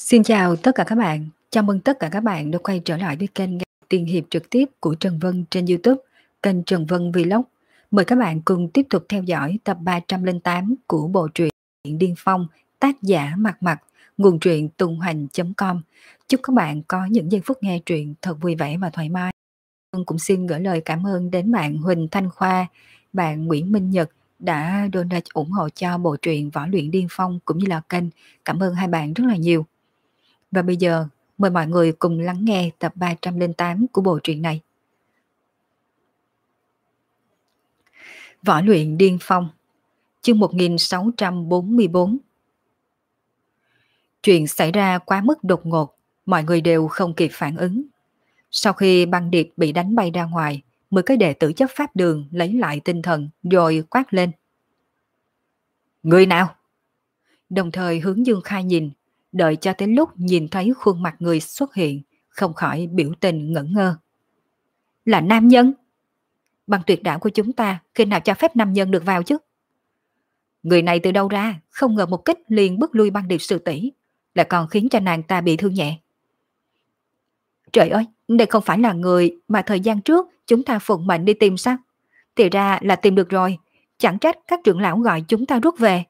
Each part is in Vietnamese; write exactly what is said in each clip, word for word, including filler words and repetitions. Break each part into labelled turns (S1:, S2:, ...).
S1: Xin chào tất cả các bạn, chào mừng tất cả các bạn đã quay trở lại với kênh nghe tiên hiệp trực tiếp của Trần Vân trên YouTube, kênh Trần Vân Vlog. Mời các bạn cùng tiếp tục theo dõi tập ba trăm lẻ tám của bộ truyện Điên Phong, tác giả Mặt Mặt, nguồn truyện tùng hành chấm com. Chúc các bạn có những giây phút nghe truyện thật vui vẻ và thoải mái. Vân cũng xin gửi lời cảm ơn đến bạn Huỳnh Thanh Khoa, bạn Nguyễn Minh Nhật đã donate ủng hộ cho bộ truyện Võ Luyện Điên Phong cũng như là kênh. Cảm ơn hai bạn rất là nhiều. Và bây giờ, mời mọi người cùng lắng nghe tập ba trăm lẻ tám của bộ truyện này. Võ Luyện Điên Phong, chương một nghìn sáu trăm bốn mươi bốn. Chuyện xảy ra quá mức đột ngột, mọi người đều không kịp phản ứng. Sau khi băng điệp bị đánh bay ra ngoài, mười cái đệ tử chấp pháp đường lấy lại tinh thần rồi quát lên. Người nào? Đồng thời hướng Dương Khai nhìn, đợi cho tới lúc nhìn thấy khuôn mặt người xuất hiện, không khỏi biểu tình ngẩn ngơ. Là nam nhân? Băng tuyệt đảo của chúng ta khi nào cho phép nam nhân được vào chứ? Người này từ đâu ra, không ngờ một kích liền bước lui băng điệp sư tỷ, lại còn khiến cho nàng ta bị thương nhẹ. Trời ơi, đây không phải là người mà thời gian trước chúng ta phụng mệnh đi tìm sao? Thì ra là tìm được rồi, chẳng trách các trưởng lão gọi chúng ta rút về.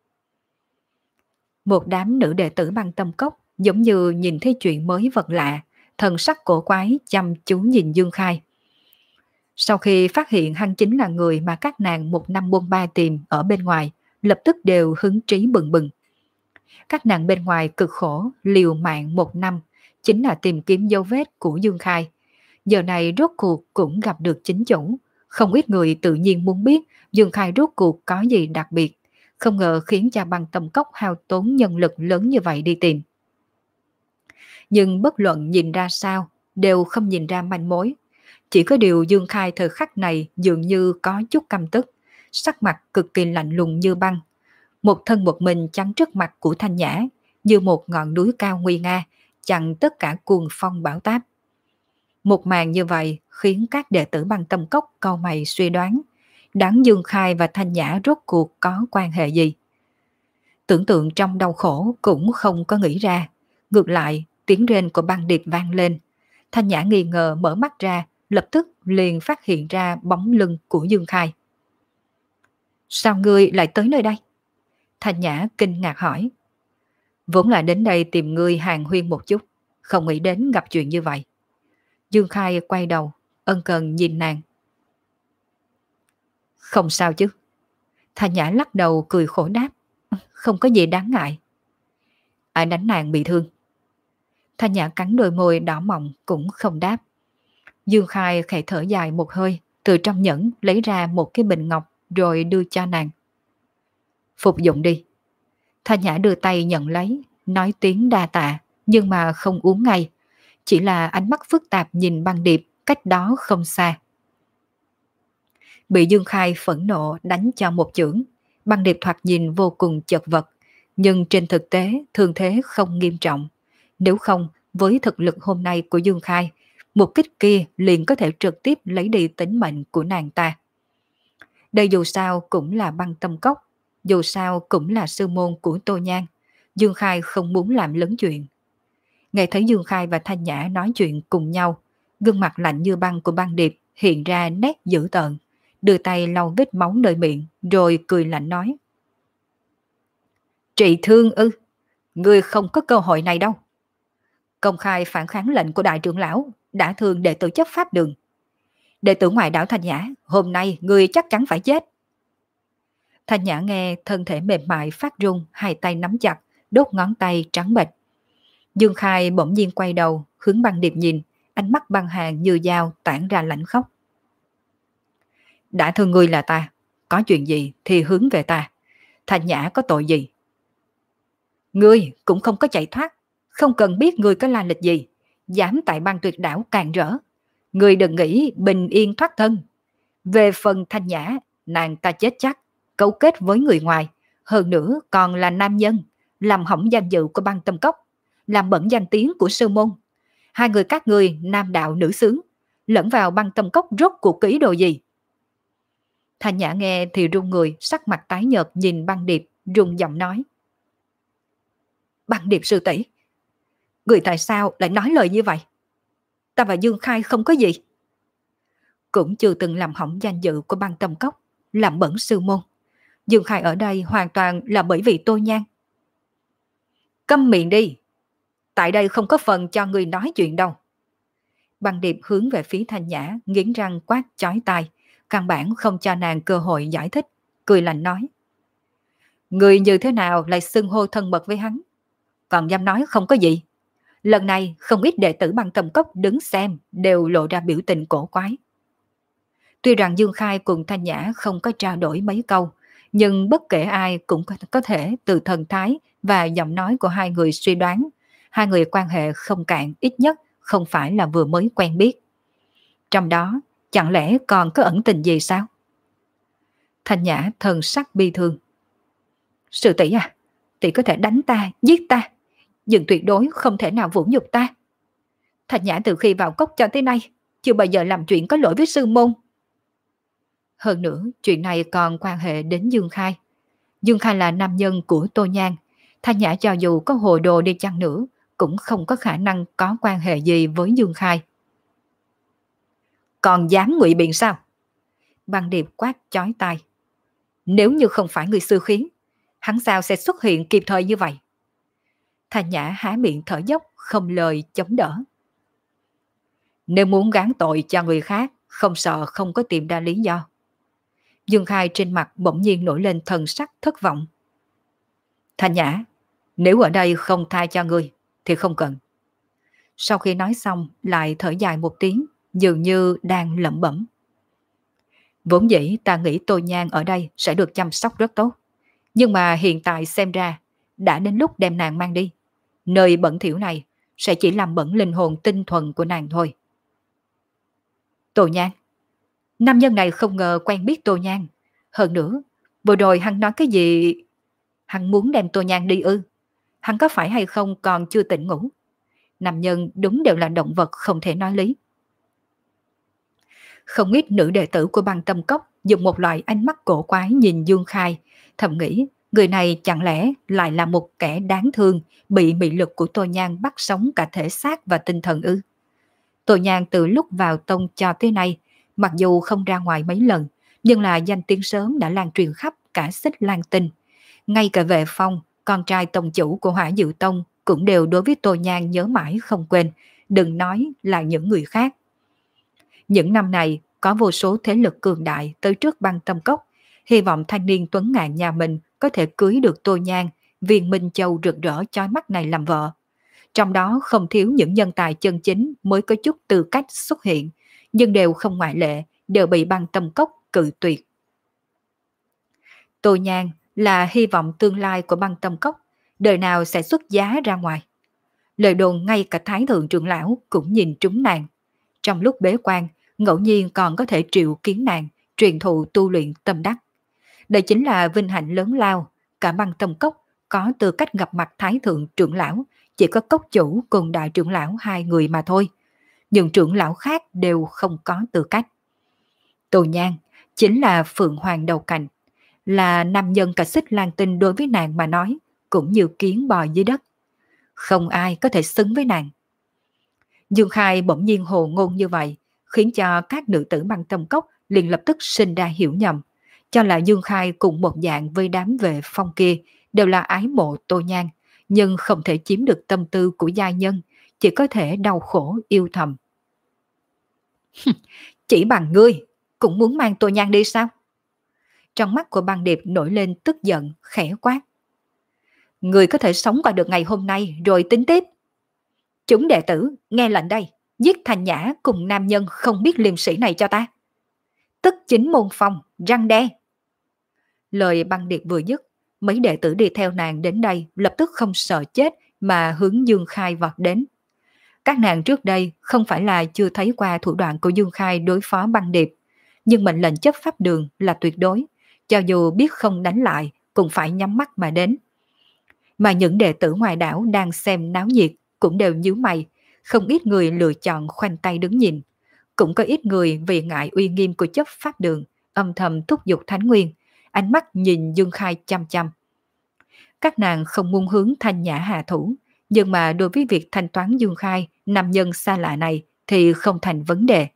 S1: Một đám nữ đệ tử băng tâm cốc giống như nhìn thấy chuyện mới vật lạ, thần sắc cổ quái chăm chú nhìn Dương Khai. Sau khi phát hiện hắn chính là người mà các nàng một năm buôn ba tìm ở bên ngoài, lập tức đều hứng trí bừng bừng. Các nàng bên ngoài cực khổ, liều mạng một năm, chính là tìm kiếm dấu vết của Dương Khai. Giờ này rốt cuộc cũng gặp được chính chủ. Không ít người tự nhiên muốn biết Dương Khai rốt cuộc có gì đặc biệt, không ngờ khiến cho băng tâm cốc hao tốn nhân lực lớn như vậy đi tìm. Nhưng bất luận nhìn ra sao, đều không nhìn ra manh mối. Chỉ có điều Dương Khai thời khắc này dường như có chút căm tức, sắc mặt cực kỳ lạnh lùng như băng. Một thân một mình chắn trước mặt của Thanh Nhã, như một ngọn núi cao nguy nga, chặn tất cả cuồng phong bão táp. Một màn như vậy khiến các đệ tử băng tâm cốc cau mày suy đoán, đáng Dương Khai và Thanh Nhã rốt cuộc có quan hệ gì. Tưởng tượng trong đau khổ cũng không có nghĩ ra, ngược lại tiếng rên của băng điệp vang lên. Thanh Nhã nghi ngờ mở mắt ra, lập tức liền phát hiện ra bóng lưng của Dương Khai. Sao ngươi lại tới nơi đây? Thanh Nhã kinh ngạc hỏi. Vốn là đến đây tìm ngươi hàn huyên một chút, không nghĩ đến gặp chuyện như vậy. Dương Khai quay đầu, ân cần nhìn nàng. Không sao chứ. Thanh Nhã lắc đầu cười khổ đáp. Không có gì đáng ngại. Ai đánh nàng bị thương? Thanh Nhã cắn đôi môi đỏ mọng cũng không đáp. Dương Khai khẽ thở dài một hơi, từ trong nhẫn lấy ra một cái bình ngọc rồi đưa cho nàng. Phục dụng đi. Thanh Nhã đưa tay nhận lấy, nói tiếng đa tạ, nhưng mà không uống ngay. Chỉ là ánh mắt phức tạp nhìn băng điệp cách đó không xa. Bị Dương Khai phẫn nộ đánh cho một chưởng, băng điệp thoạt nhìn vô cùng chật vật, nhưng trên thực tế thương thế không nghiêm trọng. Nếu không, với thực lực hôm nay của Dương Khai, một kích kia liền có thể trực tiếp lấy đi tính mệnh của nàng ta. Đây dù sao cũng là băng tâm cốc, dù sao cũng là sư môn của Tô Nhan. Dương Khai không muốn làm lớn chuyện. Nghe thấy Dương Khai và Thanh Nhã nói chuyện cùng nhau, gương mặt lạnh như băng của băng điệp hiện ra nét dữ tợn, đưa tay lau vết máu nơi miệng rồi cười lạnh nói. Trị thương ư? Ngươi không có cơ hội này đâu. Công khai phản kháng lệnh của đại trưởng lão, đã thương đệ tử chấp pháp đường. Đệ tử ngoại đảo Thanh Nhã, hôm nay ngươi chắc chắn phải chết. Thanh Nhã nghe thân thể mềm mại phát run, hai tay nắm chặt, đốt ngón tay trắng bệch. Dương Khai bỗng nhiên quay đầu, hướng băng điệp nhìn, ánh mắt băng hàng như dao tản ra lạnh khóc. Đã thương ngươi là ta, có chuyện gì thì hướng về ta. Thanh Nhã có tội gì? Ngươi cũng không có chạy thoát, không cần biết ngươi có lai lịch gì, dám tại băng tuyệt đảo càn rỡ. Ngươi đừng nghĩ bình yên thoát thân. Về phần Thanh Nhã, nàng ta chết chắc, cấu kết với người ngoài, hơn nữa còn là nam nhân, làm hỏng danh dự của băng tâm cốc, làm bẩn danh tiếng của sư môn. Hai người các ngươi nam đạo nữ xướng, lẫn vào băng tâm cốc rốt cuộc kỹ đồ gì? Thanh Nhã nghe thì run người, sắc mặt tái nhợt nhìn băng điệp, run giọng nói. Băng điệp sư tỷ, Người tại sao lại nói lời như vậy? Ta và Dương Khai không có gì. Cũng chưa từng làm hỏng danh dự của băng tâm cốc, làm bẩn sư môn. Dương Khai ở đây hoàn toàn là bởi vì Tô Nhan. Câm miệng đi. Tại đây không có phần cho người nói chuyện đâu. Băng Điệp hướng về phía Thanh Nhã, nghiến răng quát chói tai, căn bản không cho nàng cơ hội giải thích, cười lạnh nói. Người như thế nào lại xưng hô thân mật với hắn? Còn dám nói không có gì. Lần này không ít đệ tử băng tầm cốc đứng xem đều lộ ra biểu tình cổ quái. Tuy rằng Dương Khai cùng Thanh Nhã không có trao đổi mấy câu, nhưng bất kể ai cũng có thể từ thần thái và giọng nói của hai người suy đoán, hai người quan hệ không cạn, ít nhất không phải là vừa mới quen biết. Trong đó, chẳng lẽ còn có ẩn tình gì sao? Thanh Nhã thần sắc bi thương. Sư tỷ à, tỷ có thể đánh ta, giết ta, nhưng tuyệt đối không thể nào vũ nhục ta. Thanh Nhã từ khi vào cốc cho tới nay, chưa bao giờ làm chuyện có lỗi với sư môn. Hơn nữa, chuyện này còn quan hệ đến Dương Khai. Dương Khai là nam nhân của Tô Nhan. Thanh Nhã cho dù có hồ đồ đi chăng nữa, cũng không có khả năng có quan hệ gì với Dương Khai. Còn dám ngụy biện sao? Băng Điệp quát chói tai. Nếu như không phải người sư khí, hắn sao sẽ xuất hiện kịp thời như vậy? Thanh Nhã há miệng thở dốc, không lời chống đỡ. Nếu muốn gán tội cho người khác, không sợ không có tìm ra lý do. Dương Khai trên mặt bỗng nhiên nổi lên thần sắc thất vọng. Thanh Nhã, nếu ở đây không tha cho ngươi, thì không cần. Sau khi nói xong, lại thở dài một tiếng, dường như đang lẩm bẩm. Vốn dĩ ta nghĩ Tô Nhan ở đây sẽ được chăm sóc rất tốt. Nhưng mà hiện tại xem ra, đã đến lúc đem nàng mang đi. Nơi bẩn thỉu này sẽ chỉ làm bẩn linh hồn tinh thuần của nàng thôi. Tô Nhan. Nam nhân này không ngờ quen biết Tô Nhan. Hơn nữa, vừa rồi hắn nói cái gì? Hắn muốn đem Tô Nhan đi ư? Hắn có phải hay không còn chưa tỉnh ngủ? Nam nhân đúng đều là động vật không thể nói lý. Không ít nữ đệ tử của băng tâm cốc dùng một loại ánh mắt cổ quái nhìn Dương Khai, thầm nghĩ người này chẳng lẽ lại là một kẻ đáng thương bị mị lực của Tô Nhan bắt sống cả thể xác và tinh thần ư? Tô Nhan từ lúc vào tông cho tới nay, mặc dù không ra ngoài mấy lần, nhưng là danh tiếng sớm đã lan truyền khắp cả Xích Lan Tinh. Ngay cả Vệ Phong, con trai tông chủ của Hỏa Diệu Tông, cũng đều đối với Tô Nhan nhớ mãi không quên, đừng nói là những người khác. Những năm này, có vô số thế lực cường đại tới trước băng tâm cốc, hy vọng thanh niên tuấn ngạn nhà mình có thể cưới được Tô Nhan, viên minh châu rực rỡ chói mắt này làm vợ. Trong đó không thiếu những nhân tài chân chính mới có chút tư cách xuất hiện, nhưng đều không ngoại lệ, đều bị băng tâm cốc cự tuyệt. Tô Nhan là hy vọng tương lai của băng tâm cốc, đời nào sẽ xuất giá ra ngoài. Lời đồn ngay cả Thái Thượng trưởng lão cũng nhìn trúng nàng. Trong lúc bế quan, ngẫu nhiên còn có thể triệu kiến nàng, truyền thụ tu luyện tâm đắc. Đây chính là vinh hạnh lớn lao, cả băng tâm cốc có tư cách gặp mặt Thái Thượng trưởng lão, chỉ có cốc chủ cùng đại trưởng lão hai người mà thôi. Nhưng trưởng lão khác đều không có tư cách. Tô Nhan chính là phượng hoàng đầu cành, là nam nhân cả Xích Lan Tinh đối với nàng mà nói, cũng như kiến bò dưới đất. Không ai có thể xứng với nàng. Dương Khai bỗng nhiên hồ ngôn như vậy, khiến cho các nữ tử băng tâm cốc liền lập tức sinh ra hiểu nhầm, cho là Dương Khai cùng một dạng với đám Vệ Phong kia đều là ái mộ Tô Nhan, nhưng không thể chiếm được tâm tư của giai nhân, chỉ có thể đau khổ yêu thầm. Chỉ bằng ngươi cũng muốn mang Tô Nhan đi sao? Trong mắt của băng điệp nổi lên tức giận, khẽ quát. Ngươi có thể sống qua được ngày hôm nay rồi tính tiếp. Chúng đệ tử, nghe lệnh đây, giết Thanh Nhã cùng nam nhân không biết liêm sĩ này cho ta. Tức chính môn phong, răng đe. Lời băng điệp vừa dứt, mấy đệ tử đi theo nàng đến đây lập tức không sợ chết mà hướng Dương Khai vọt đến. Các nàng trước đây không phải là chưa thấy qua thủ đoạn của Dương Khai đối phó băng điệp, nhưng mệnh lệnh chấp pháp đường là tuyệt đối, cho dù biết không đánh lại cũng phải nhắm mắt mà đến. Mà những đệ tử ngoài đảo đang xem náo nhiệt cũng đều nhíu mày, không ít người lựa chọn khoanh tay đứng nhìn. Cũng có ít người vì ngại uy nghiêm của chấp pháp đường, âm thầm thúc giục Thánh Nguyên, ánh mắt nhìn Dương Khai chăm chăm. Các nàng không muốn hướng Thanh Nhã hạ thủ, Nhưng mà đối với việc thanh toán Dương Khai, nam nhân xa lạ này thì không thành vấn đề.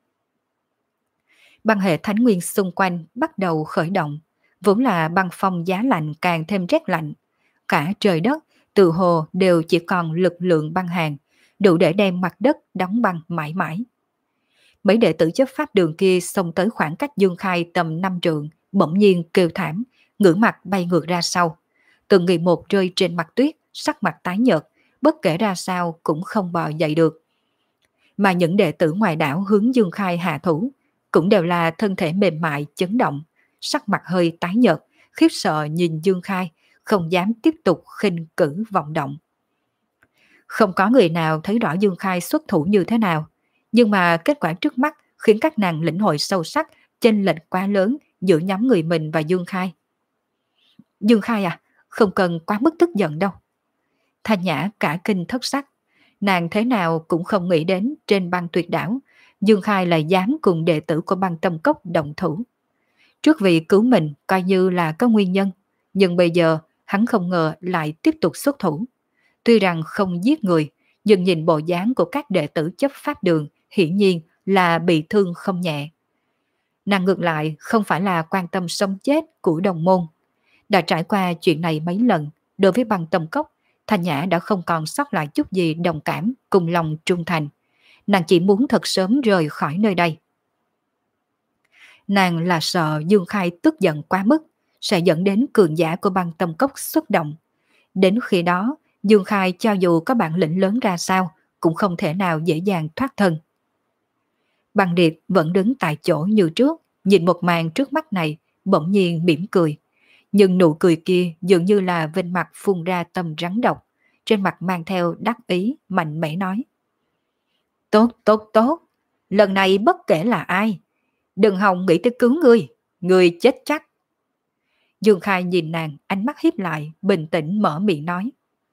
S1: Băng hệ thánh nguyên xung quanh bắt đầu khởi động, vốn là băng phong giá lạnh càng thêm rét lạnh. Cả trời đất, tự hồ đều chỉ còn lực lượng băng hàng, đủ để đem mặt đất đóng băng mãi mãi. Mấy đệ tử chấp pháp đường kia xông tới khoảng cách Dương Khai tầm năm trượng, bỗng nhiên kêu thảm, ngửa mặt bay ngược ra sau. Từng người một rơi trên mặt tuyết, sắc mặt tái nhợt, bất kể ra sao cũng không bò dậy được. Mà những đệ tử ngoài đảo hướng Dương Khai hạ thủ, cũng đều là thân thể mềm mại chấn động, sắc mặt hơi tái nhợt, khiếp sợ nhìn Dương Khai, không dám tiếp tục khinh cử vọng động. Không có người nào thấy rõ Dương Khai xuất thủ như thế nào, nhưng mà kết quả trước mắt khiến các nàng lĩnh hội sâu sắc chênh lệch quá lớn giữa nhóm người mình và Dương Khai. Dương Khai à, không cần quá mức tức giận đâu. Thanh Nhã cả kinh thất sắc, nàng thế nào cũng không nghĩ đến trên băng tuyệt đảo, Dương Khai lại dám cùng đệ tử của băng tâm cốc động thủ. Trước vì cứu mình coi như là có nguyên nhân, nhưng bây giờ hắn không ngờ lại tiếp tục xuất thủ. Tuy rằng không giết người, nhưng nhìn bộ dáng của các đệ tử chấp pháp đường hiển nhiên là bị thương không nhẹ. Nàng ngược lại không phải là quan tâm sống chết của đồng môn. Đã trải qua chuyện này mấy lần, đối với băng tâm cốc, Thanh Nhã đã không còn sót lại chút gì đồng cảm cùng lòng trung thành. Nàng chỉ muốn thật sớm rời khỏi nơi đây. Nàng là sợ Dương Khai tức giận quá mức, sẽ dẫn đến cường giả của băng tâm cốc xuất động. Đến khi đó, Dương Khai cho dù có bản lĩnh lớn ra sao, cũng không thể nào dễ dàng thoát thân. Băng Điệp vẫn đứng tại chỗ như trước, nhìn một màn trước mắt này, bỗng nhiên mỉm cười. Nhưng nụ cười kia dường như là vinh mặt phun ra tầm rắn độc, trên mặt mang theo đắc ý, mạnh mẽ nói. Tốt, tốt, tốt, lần này bất kể là ai, đừng hòng nghĩ tới cứu ngươi, ngươi chết chắc. Dương Khai nhìn nàng, ánh mắt híp lại, bình tĩnh mở miệng nói.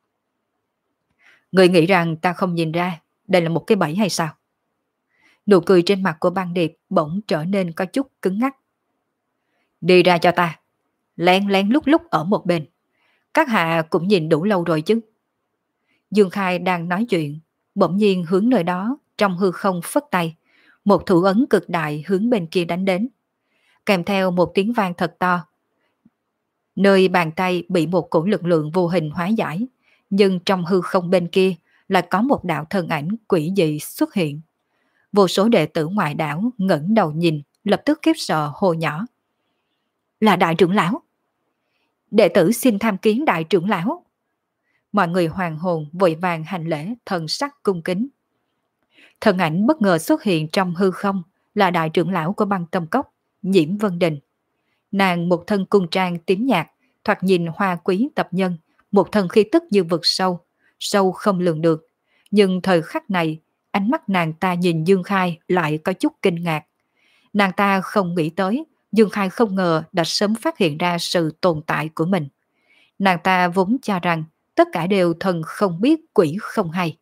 S1: Ngươi nghĩ rằng ta không nhìn ra, đây là một cái bẫy hay sao? Nụ cười trên mặt của Băng Điệp bỗng trở nên có chút cứng ngắc. Đi ra cho ta, lén lén lúc lúc ở một bên. Các hạ cũng nhìn đủ lâu rồi chứ. Dương Khai đang nói chuyện, bỗng nhiên hướng nơi đó, trong hư không phất tay. Một thủ ấn cực đại hướng bên kia đánh đến. Kèm theo một tiếng vang thật to. Nơi bàn tay bị một cổ lực lượng vô hình hóa giải, nhưng trong hư không bên kia lại có một đạo thân ảnh quỷ dị xuất hiện. Vô số đệ tử ngoại đảo ngẩng đầu nhìn, lập tức khiếp sợ hô nhỏ. Là đại trưởng lão. Đệ tử xin tham kiến đại trưởng lão. Mọi người hoàng hồn vội vàng hành lễ, thần sắc cung kính. Thân ảnh bất ngờ xuất hiện trong hư không là đại trưởng lão của băng tâm cốc, Nhiễm Vân Đình. Nàng một thân cung trang tím nhạt, thoạt nhìn hoa quý tập nhân, một thân khí tức như vực sâu, sâu không lường được. Nhưng thời khắc này, ánh mắt nàng ta nhìn Dương Khai lại có chút kinh ngạc. Nàng ta không nghĩ tới, Dương Khai không ngờ đã sớm phát hiện ra sự tồn tại của mình. Nàng ta vốn cho rằng tất cả đều thần không biết quỷ không hay.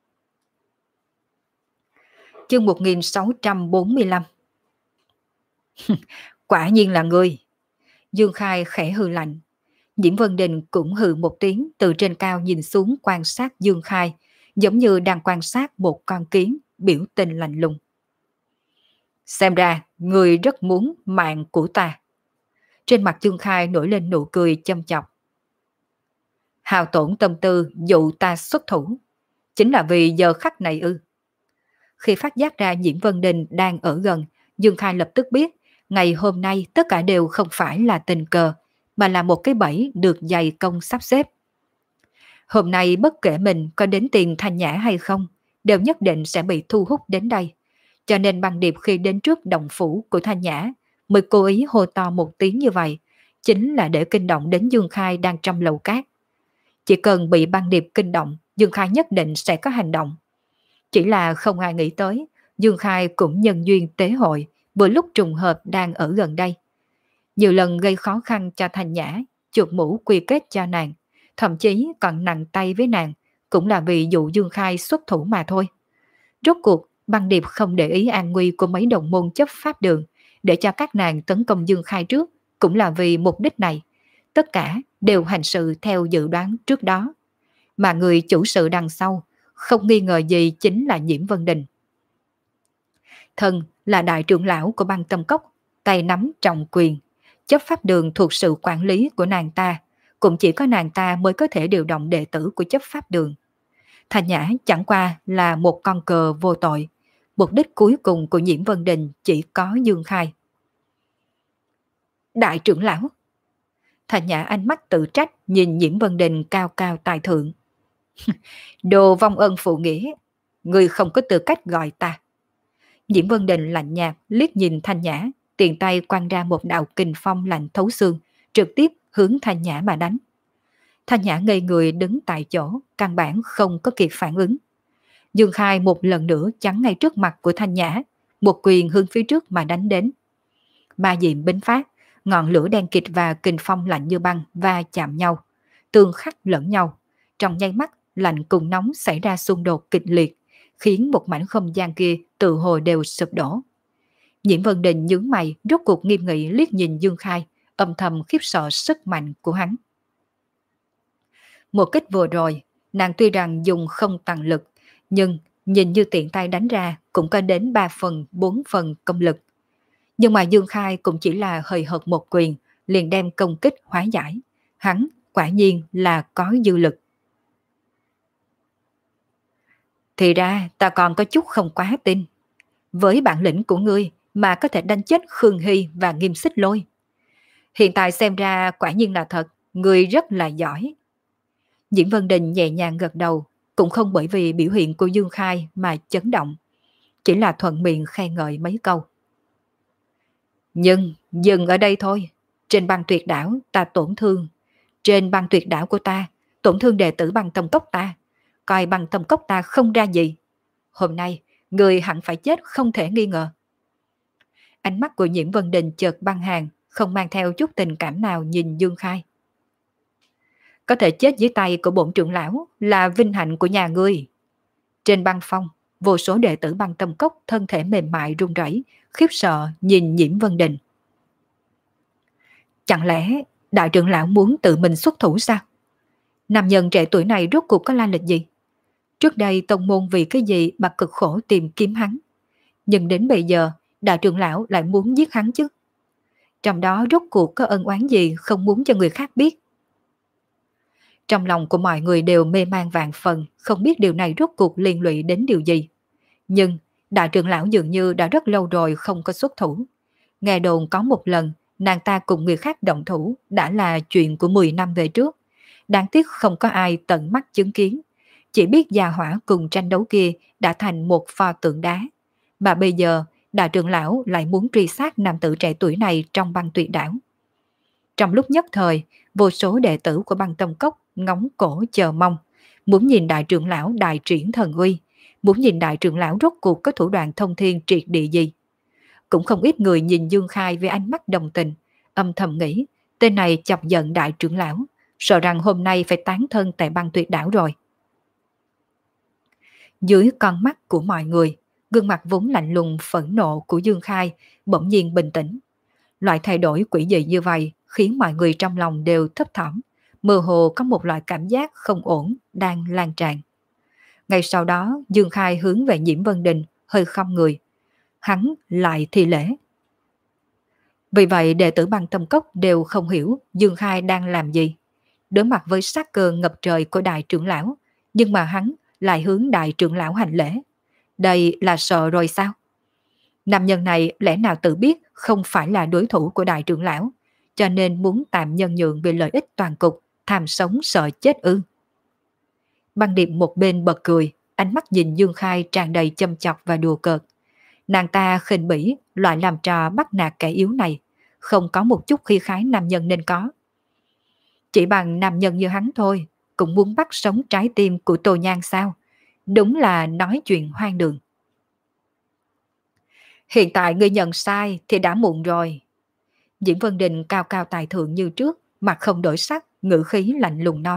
S1: Chương một nghìn sáu trăm bốn mươi lăm. Quả nhiên là ngươi. Dương Khai khẽ hừ lạnh. Nhiễm Vân Đình cũng hừ một tiếng, từ trên cao nhìn xuống quan sát Dương Khai, giống như đang quan sát một con kiến, biểu tình lạnh lùng. Xem ra, ngươi rất muốn mạng của ta. Trên mặt Dương Khai nổi lên nụ cười châm chọc. Hao tổn tâm tư dụ ta xuất thủ, chính là vì giờ khắc này ư? Khi phát giác ra Nhiễm Vân Đình đang ở gần, Dương Khai lập tức biết, ngày hôm nay tất cả đều không phải là tình cờ, mà là một cái bẫy được dày công sắp xếp. Hôm nay bất kể mình có đến tiền Thanh Nhã hay không, đều nhất định sẽ bị thu hút đến đây. Cho nên Băng Điệp khi đến trước động phủ của Thanh Nhã mới cố ý hô to một tiếng như vậy, chính là để kinh động đến Dương Khai đang trong lầu cát. Chỉ cần bị Băng Điệp kinh động, Dương Khai nhất định sẽ có hành động. Chỉ là không ai nghĩ tới, Dương Khai cũng nhân duyên tế hội, vừa lúc trùng hợp đang ở gần đây. Nhiều lần gây khó khăn cho Thanh Nhã, chuột mũ quy kết cho nàng, thậm chí còn nặng tay với nàng, cũng là vì dụ Dương Khai xuất thủ mà thôi. Rốt cuộc, Băng Điệp không để ý an nguy của mấy đồng môn chấp pháp đường, để cho các nàng tấn công Dương Khai trước, cũng là vì mục đích này. Tất cả đều hành sự theo dự đoán trước đó. mà người chủ sự đằng sau, không nghi ngờ gì chính là Nhiễm Vân Đình. Thân là đại trưởng lão của băng Tâm Cốc, tay nắm trọng quyền, chấp pháp đường thuộc sự quản lý của nàng ta, cũng chỉ có nàng ta mới có thể điều động đệ tử của chấp pháp đường. Thanh Nhã chẳng qua là một con cờ vô tội, mục đích cuối cùng của Nhiễm Vân Đình chỉ có Dương Khai. Đại trưởng lão! Thanh Nhã ánh mắt tự trách nhìn Nhiễm Vân Đình cao cao tài thượng. Đồ vong ân phụ nghĩa, người không có tư cách gọi ta. Nhiễm Vân Đình lạnh nhạt liếc nhìn Thanh Nhã, tiền tay quăng ra một đạo kình phong lạnh thấu xương, trực tiếp hướng Thanh Nhã mà đánh. Thanh Nhã ngây người đứng tại chỗ, căn bản không có kịp phản ứng. Dương Khai một lần nữa chắn ngay trước mặt của Thanh Nhã, một quyền hướng phía trước mà đánh đến. Ma diệm bính phát, ngọn lửa đen kịt và kình phong lạnh như băng va chạm nhau, tương khắc lẫn nhau. Trong nháy mắt, lạnh cùng nóng xảy ra xung đột kịch liệt, khiến một mảnh không gian kia tự hồ đều sụp đổ. Nhiễm Vân Đình nhướng mày, rốt cuộc nghiêm nghị liếc nhìn Dương Khai, âm thầm khiếp sợ sức mạnh của hắn. Một kích vừa rồi, nàng tuy rằng dùng không tăng lực, nhưng nhìn như tiện tay đánh ra cũng có đến ba phần, bốn phần công lực. Nhưng mà Dương Khai cũng chỉ là hời hợt một quyền, liền đem công kích hóa giải. Hắn quả nhiên là có dư lực. Thì ra ta còn có chút không quá tin. Với bản lĩnh của ngươi mà có thể đánh chết Khương Hy và Nghiêm Xích Lôi. Hiện tại xem ra quả nhiên là thật, ngươi rất là giỏi. Diễn Vân Đình nhẹ nhàng gật đầu, cũng không bởi vì biểu hiện của Dương Khai mà chấn động. Chỉ là thuận miệng khen ngợi mấy câu. Nhưng dừng ở đây thôi. Trên băng tuyệt đảo ta tổn thương. Trên băng tuyệt đảo của ta tổn thương đệ tử băng Tâm Cốc ta. Coi băng Tâm Cốc ta không ra gì. Hôm nay người hẳn phải chết không thể nghi ngờ. Ánh mắt của Nhiễm Vân Đình chợt băng hàng, không mang theo chút tình cảm nào nhìn Dương Khai. Có thể chết dưới tay của bổn trưởng lão là vinh hạnh của nhà ngươi. Trên băng phong, vô số đệ tử băng Tâm Cốc thân thể mềm mại run rẩy, khiếp sợ nhìn Nhiễm Vân Đình. Chẳng lẽ đại trưởng lão muốn tự mình xuất thủ sao? Nam nhân trẻ tuổi này rốt cuộc có lai lịch gì? Trước đây tông môn vì cái gì mà cực khổ tìm kiếm hắn? Nhưng đến bây giờ, đại trưởng lão lại muốn giết hắn chứ? Trong đó rốt cuộc có ân oán gì không muốn cho người khác biết? Trong lòng của mọi người đều mê man vạn phần, không biết điều này rốt cuộc liên lụy đến điều gì. Nhưng đại trưởng lão dường như đã rất lâu rồi không có xuất thủ. Nghe đồn có một lần, nàng ta cùng người khác động thủ đã là chuyện của mười năm về trước. Đáng tiếc không có ai tận mắt chứng kiến. Chỉ biết già hỏa cùng tranh đấu kia đã thành một pho tượng đá. Mà bây giờ, đại trưởng lão lại muốn truy sát nam tử trẻ tuổi này trong băng tuyệt đảo. Trong lúc nhất thời, vô số đệ tử của băng Tâm Cốc ngóng cổ chờ mong, muốn nhìn đại trưởng lão đại triển thần uy, muốn nhìn đại trưởng lão rốt cuộc có thủ đoạn thông thiên triệt địa gì. Cũng không ít người nhìn Dương Khai với ánh mắt đồng tình, âm thầm nghĩ, tên này chọc giận đại trưởng lão, sợ rằng hôm nay phải tán thân tại băng tuyệt đảo rồi. Dưới con mắt của mọi người, gương mặt vốn lạnh lùng phẫn nộ của Dương Khai bỗng nhiên bình tĩnh. Loại thay đổi quỷ dị như vậy khiến mọi người trong lòng đều thấp thỏm, mơ hồ có một loại cảm giác không ổn đang lan tràn. Ngay sau đó, Dương Khai hướng về Nhiễm Vân Đình, hơi khom người. Hắn lại thi lễ. Vì vậy đệ tử băng Tâm Cốc đều không hiểu Dương Khai đang làm gì. Đối mặt với sát cơ ngập trời của đại trưởng lão, nhưng mà hắn lại hướng đại trưởng lão hành lễ. Đây là sợ rồi sao? Nam nhân này lẽ nào tự biết không phải là đối thủ của đại trưởng lão, cho nên muốn tạm nhân nhượng về lợi ích toàn cục, tham sống sợ chết ư? Băng Điệp một bên bật cười, ánh mắt nhìn Dương Khai tràn đầy châm chọc và đùa cợt. Nàng ta khinh bỉ loại làm trò bắt nạt kẻ yếu này, không có một chút khí khái nam nhân nên có. Chỉ bằng nam nhân như hắn thôi, cũng muốn bắt sống trái tim của Tô Nhan sao? Đúng là nói chuyện hoang đường. Hiện tại ngươi nhận sai thì đã muộn rồi. Diễn Vân Đình cao cao tài thượng như trước, mặt không đổi sắc, ngữ khí lạnh lùng nói.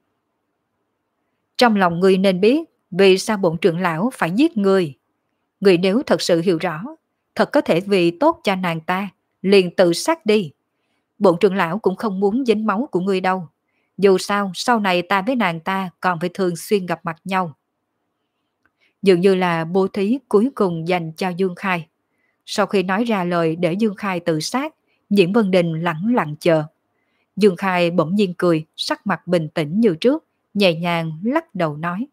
S1: Trong lòng ngươi nên biết vì sao bổn trưởng lão phải giết ngươi. Ngươi nếu thật sự hiểu rõ, thật có thể vì tốt cho nàng ta, liền tự sát đi. Bổn trưởng lão cũng không muốn dính máu của ngươi đâu. Dù sao, sau này ta với nàng ta còn phải thường xuyên gặp mặt nhau. Dường như là bố thí cuối cùng dành cho Dương Khai. Sau khi nói ra lời để Dương Khai tự sát, Diễn Vân Đình lẳng lặng chờ. Dương Khai bỗng nhiên cười, sắc mặt bình tĩnh như trước, nhẹ nhàng lắc đầu nói.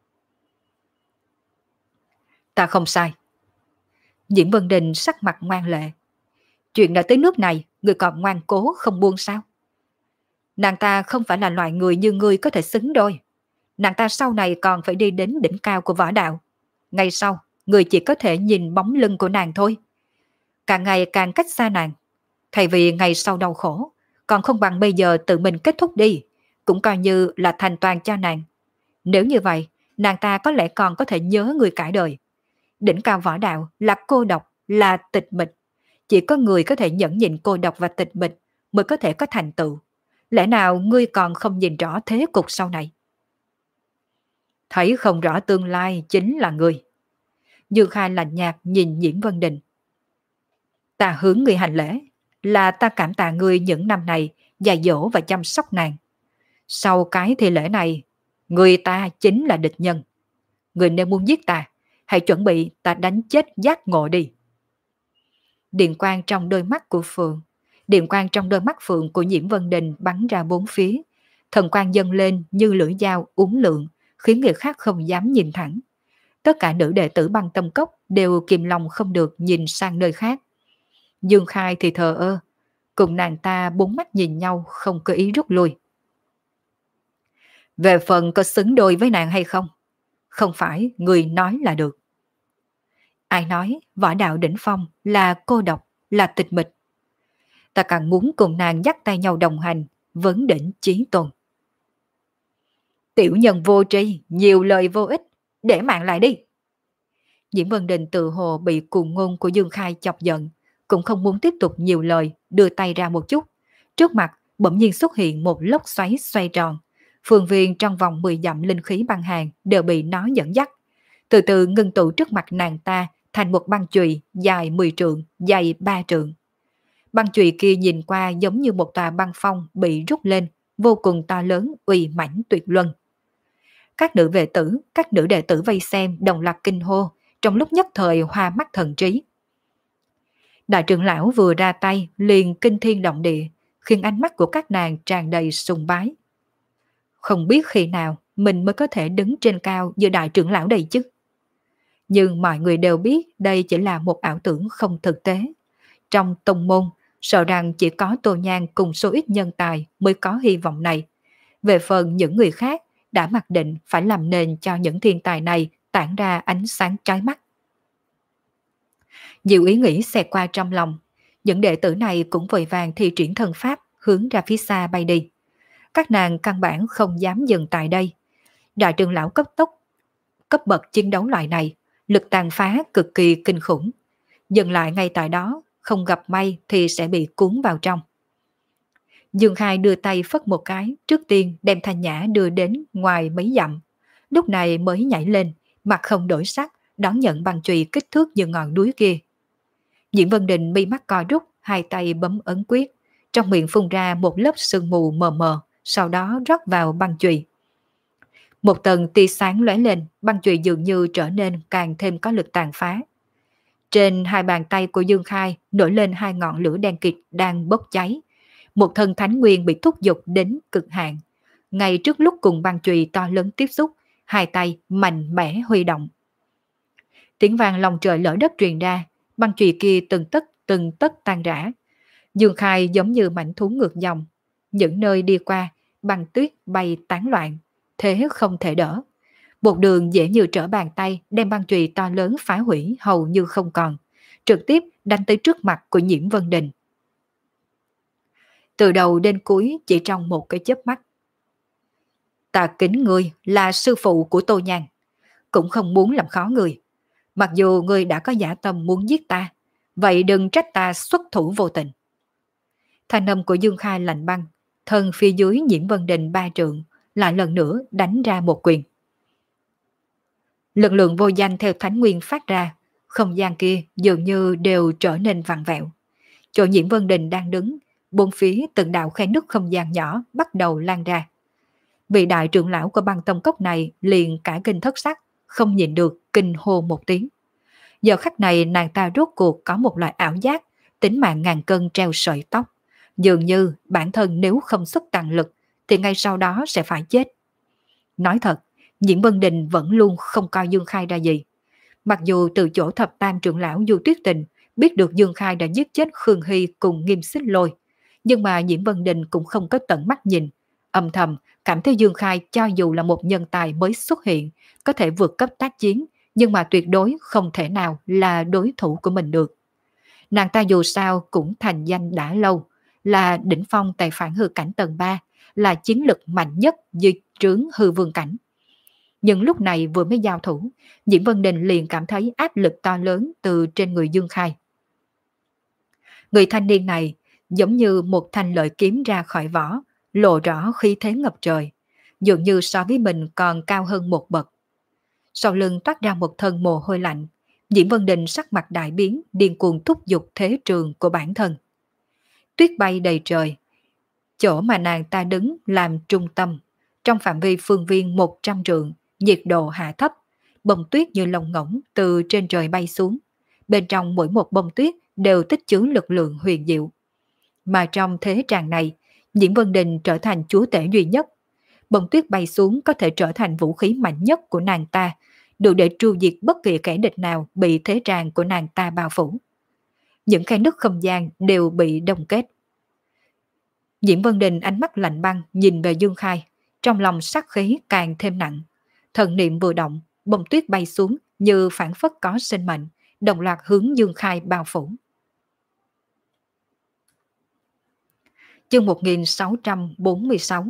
S1: Ta không sai. Diễn Vân Đình sắc mặt ngoan lệ. Chuyện đã tới nước này, người còn ngoan cố không buông sao? Nàng ta không phải là loại người như ngươi có thể xứng đôi. Nàng ta sau này còn phải đi đến đỉnh cao của võ đạo. Ngày sau, người chỉ có thể nhìn bóng lưng của nàng thôi. Càng ngày càng cách xa nàng. Thay vì ngày sau đau khổ, còn không bằng bây giờ tự mình kết thúc đi, cũng coi như là thành toàn cho nàng. Nếu như vậy, nàng ta có lẽ còn có thể nhớ người cả đời. Đỉnh cao võ đạo là cô độc, là tịch mịch. Chỉ có người có thể nhẫn nhịn cô độc và tịch mịch mới có thể có thành tựu. Lẽ nào ngươi còn không nhìn rõ thế cục sau này? Thấy không rõ tương lai chính là ngươi. Dương Khai lạnh nhạt nhìn Diễn Vân Đình. Ta hướng ngươi hành lễ, là ta cảm tạ ngươi những năm này dạy dỗ và chăm sóc nàng. Sau cái thi lễ này, người ta chính là địch nhân. Người nếu muốn giết ta, hãy chuẩn bị ta đánh chết giác ngộ đi. Điện quang trong đôi mắt của Phượng, điện quang trong đôi mắt Phượng của Nhiễm Vân Đình bắn ra bốn phía. Thần quang dâng lên như lưỡi dao uốn lượn, khiến người khác không dám nhìn thẳng. Tất cả nữ đệ tử Băng Tâm Cốc đều kìm lòng không được nhìn sang nơi khác. Dương Khai thì thờ ơ, cùng nàng ta bốn mắt nhìn nhau không có ý rút lui. Về phần có xứng đôi với nàng hay không? Không phải người nói là được. Ai nói võ đạo đỉnh phong là cô độc, là tịch mịch. Ta càng muốn cùng nàng dắt tay nhau đồng hành, vấn đỉnh chí tôn. Tiểu nhân vô tri, nhiều lời vô ích, để mạng lại đi. Diễm Vân Đình tự hồ bị cuồng ngôn của Dương Khai chọc giận, cũng không muốn tiếp tục nhiều lời, đưa tay ra một chút. Trước mặt bỗng nhiên xuất hiện một lốc xoáy xoay tròn. Phương viên trong vòng mười dặm linh khí băng hàng đều bị nó dẫn dắt. Từ từ ngưng tụ trước mặt nàng ta thành một băng chùy dài mười trượng, dày ba trượng. Băng chùy kia nhìn qua giống như một tòa băng phong bị rút lên, vô cùng to lớn, uy mãnh tuyệt luân. Các nữ vệ tử, các nữ đệ tử vây xem đồng loạt kinh hô, trong lúc nhất thời hoa mắt thần trí. Đại trưởng lão vừa ra tay liền kinh thiên động địa, khiến ánh mắt của các nàng tràn đầy sùng bái. Không biết khi nào mình mới có thể đứng trên cao như đại trưởng lão đây chứ. Nhưng mọi người đều biết đây chỉ là một ảo tưởng không thực tế. Trong tông môn, sợ rằng chỉ có Tô Nhan cùng số ít nhân tài mới có hy vọng này. Về phần những người khác, đã mặc định phải làm nền cho những thiên tài này tản ra ánh sáng trái mắt. Nhiều ý nghĩ xẹt qua trong lòng, những đệ tử này cũng vội vàng thi triển thần pháp hướng ra phía xa bay đi. Các nàng căn bản không dám dừng tại đây. Đại trưởng lão cấp tốc, cấp bậc chiến đấu loại này, lực tàn phá cực kỳ kinh khủng. Dừng lại ngay tại đó, không gặp may thì sẽ bị cuốn vào trong. Dương Khai đưa tay phất một cái, trước tiên đem Thanh Nhã đưa đến ngoài mấy dặm. Lúc này mới nhảy lên, mặt không đổi sắc, đón nhận băng chùy kích thước như ngọn núi kia. Diễn Vân Đình mi mắt co rút, hai tay bấm ấn quyết, trong miệng phun ra một lớp sương mù mờ mờ, sau đó rót vào băng chùy. Một tầng tia sáng lóe lên, băng chùy dường như trở nên càng thêm có lực tàn phá. Trên hai bàn tay của Dương Khai nổi lên hai ngọn lửa đen kịt đang bốc cháy. Một thân thánh nguyên bị thúc giục đến cực hạn. Ngay trước lúc cùng băng chùy to lớn tiếp xúc, hai tay mạnh mẽ huy động. Tiếng vang lòng trời lỡ đất truyền ra, băng chùy kia từng tấc từng tấc tan rã. Dương Khai giống như mảnh thú ngược dòng, những nơi đi qua, băng tuyết bay tán loạn, thế không thể đỡ. Một đường dễ như trở bàn tay đem băng chùy to lớn phá hủy hầu như không còn, trực tiếp đánh tới trước mặt của Nhiễm Vân Đình. Từ đầu đến cuối chỉ trong một cái chớp mắt. Ta kính ngươi là sư phụ của Tô Nhan, cũng không muốn làm khó ngươi. Mặc dù ngươi đã có dã tâm muốn giết ta, vậy đừng trách ta xuất thủ vô tình. Thanh âm của Dương Khai lạnh băng, thân phía dưới Nhiễm Vân Đình ba trượng, lại lần nữa đánh ra một quyền. Lực lượng vô danh theo thánh nguyên phát ra, không gian kia dường như đều trở nên vặn vẹo. Chỗ Nhiễm Vân Đình đang đứng, bốn phía từng đạo khe nứt không gian nhỏ bắt đầu lan ra. Vị đại trưởng lão của băng tông cốc này liền cả kinh thất sắc, không nhịn được kinh hô một tiếng. Giờ khắc này nàng ta rốt cuộc có một loại ảo giác, tính mạng ngàn cân treo sợi tóc. Dường như bản thân nếu không xuất toàn lực thì ngay sau đó sẽ phải chết. Nói thật, Nhiễm Vân Đình vẫn luôn không coi Dương Khai ra gì. Mặc dù từ chỗ thập tam trưởng lão Du Tuyết Tình biết được Dương Khai đã giết chết Khương Hy cùng Nghiêm Xích Lôi, nhưng mà Nhiễm Vân Đình cũng không có tận mắt nhìn, âm thầm cảm thấy Dương Khai cho dù là một nhân tài mới xuất hiện, có thể vượt cấp tác chiến, nhưng mà tuyệt đối không thể nào là đối thủ của mình được. Nàng ta dù sao cũng thành danh đã lâu, là đỉnh phong tại phản hư cảnh tầng ba, là chiến lực mạnh nhất dưới trướng hư vương cảnh. Nhưng lúc này vừa mới giao thủ, Diễm Vân Đình liền cảm thấy áp lực to lớn từ trên người Dương Khai. Người thanh niên này giống như một thanh lợi kiếm ra khỏi vỏ, lộ rõ khí thế ngập trời, dường như so với mình còn cao hơn một bậc. Sau lưng toát ra một thân mồ hôi lạnh, Diễm Vân Đình sắc mặt đại biến, điên cuồng thúc giục thế trường của bản thân. Tuyết bay đầy trời, chỗ mà nàng ta đứng làm trung tâm, trong phạm vi phương viên một trăm trượng, nhiệt độ hạ thấp, bông tuyết như lông ngỗng từ trên trời bay xuống. Bên trong mỗi một bông tuyết đều tích chứa lực lượng huyền diệu. Mà trong thế tràng này, Diễm Vân Đình trở thành chúa tể duy nhất. Bông tuyết bay xuống có thể trở thành vũ khí mạnh nhất của nàng ta, đủ để tru diệt bất kỳ kẻ địch nào bị thế tràng của nàng ta bao phủ. Những khe nứt không gian đều bị đông kết. Diễm Vân Đình ánh mắt lạnh băng nhìn về Dương Khai, trong lòng sát khí càng thêm nặng. Thần niệm vừa động, bông tuyết bay xuống như phản phất có sinh mệnh, đồng loạt hướng Dương Khai bao phủ. Chương một nghìn sáu trăm bốn mươi sáu.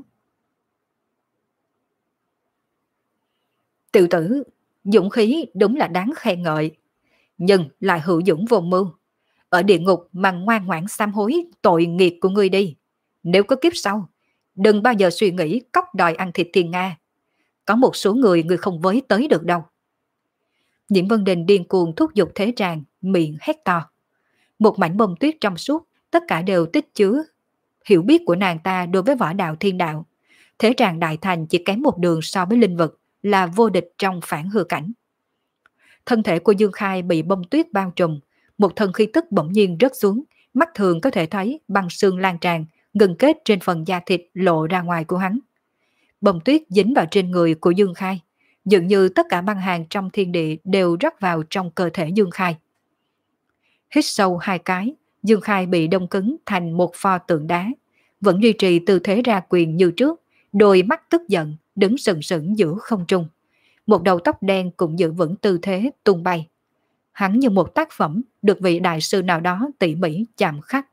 S1: Tiểu tử, dũng khí đúng là đáng khen ngợi, nhưng lại hữu dũng vô mưu. Ở địa ngục mà ngoan ngoãn sám hối tội nghiệp của ngươi đi. Nếu có kiếp sau, đừng bao giờ suy nghĩ cóc đòi ăn thịt thiên Nga. Có một số người người không với tới được đâu. Diễm Vân Đình điên cuồng thúc giục thế tràng, miệng hét to. Một mảnh bông tuyết trong suốt, tất cả đều tích chứa hiểu biết của nàng ta đối với võ đạo thiên đạo. Thế tràng đại thành chỉ kém một đường so với linh vực, là vô địch trong phản hư cảnh. Thân thể của Dương Khai bị bông tuyết bao trùm, một thân khí tức bỗng nhiên rớt xuống, mắt thường có thể thấy băng xương lan tràn, ngừng kết trên phần da thịt lộ ra ngoài của hắn. Bông tuyết dính vào trên người của Dương Khai, dường như tất cả băng hàng trong thiên địa đều rắc vào trong cơ thể Dương Khai. Hít sâu hai cái, Dương Khai bị đông cứng thành một pho tượng đá, vẫn duy trì tư thế ra quyền như trước, đôi mắt tức giận, đứng sừng sững giữa không trung. Một đầu tóc đen cũng giữ vững tư thế tung bay. Hắn như một tác phẩm được vị đại sư nào đó tỉ mỉ chạm khắc.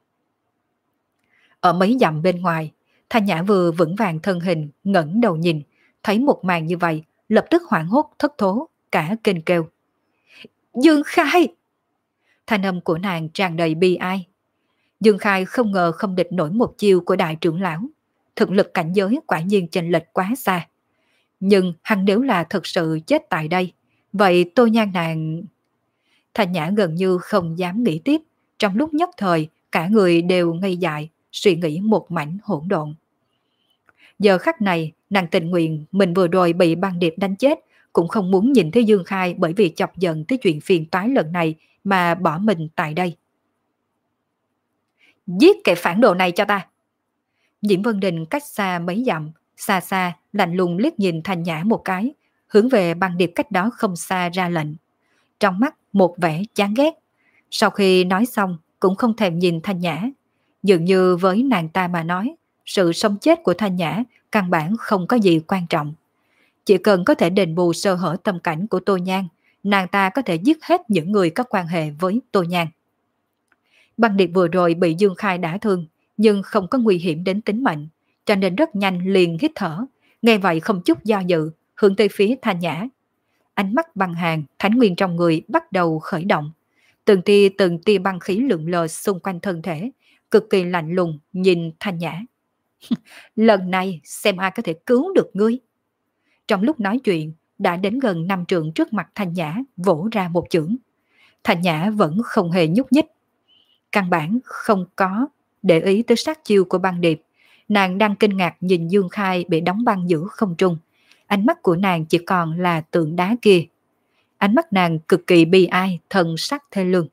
S1: Ở mấy dặm bên ngoài, Thanh Nhã vừa vững vàng thân hình, ngẩng đầu nhìn, thấy một màn như vậy, lập tức hoảng hốt thất thố, cả kinh kêu. Dương Khai! Thanh âm của nàng tràn đầy bi ai. Dương Khai không ngờ không địch nổi một chiêu của đại trưởng lão. Thực lực cảnh giới quả nhiên chênh lệch quá xa. Nhưng hắn nếu là thật sự chết tại đây, vậy tôi nhan nàng... Thanh Nhã gần như không dám nghĩ tiếp, trong lúc nhất thời cả người đều ngây dại, suy nghĩ một mảnh hỗn độn. Giờ khắc này nàng tình nguyện mình vừa rồi bị băng điệp đánh chết, cũng không muốn nhìn thấy Dương Khai bởi vì chọc giận tới chuyện phiền toái lần này mà bỏ mình tại đây. Giết kẻ phản đồ này cho ta! Diễm Vân Đình cách xa mấy dặm, xa xa lạnh lùng liếc nhìn Thanh Nhã một cái, hướng về băng điệp cách đó không xa ra lệnh. Trong mắt một vẻ chán ghét. Sau khi nói xong cũng không thèm nhìn Thanh Nhã. Dường như với nàng ta mà nói, sự sống chết của Thanh Nhã căn bản không có gì quan trọng. Chỉ cần có thể đền bù sơ hở tâm cảnh của Tô Nhan, nàng ta có thể giết hết những người có quan hệ với Tô Nhan. Băng điệp vừa rồi bị Dương Khai đả thương, nhưng không có nguy hiểm đến tính mệnh, cho nên rất nhanh liền hít thở, nghe vậy không chút do dự, hướng tới phía Thanh Nhã. Ánh mắt băng hàng, thánh nguyên trong người bắt đầu khởi động. Từng tia từng tia băng khí lượn lờ xung quanh thân thể, cực kỳ lạnh lùng nhìn Thanh Nhã. Lần này xem ai có thể cứu được ngươi. Trong lúc nói chuyện, đã đến gần năm trượng trước mặt Thanh Nhã, vỗ ra một chưởng. Thanh Nhã vẫn không hề nhúc nhích. Căn bản không có để ý tới sát chiêu của băng điệp. Nàng đang kinh ngạc nhìn Dương Khai bị đóng băng giữa không trung. Ánh mắt của nàng chỉ còn là tượng đá kia. Ánh mắt nàng cực kỳ bi ai, thần sắc thê lương.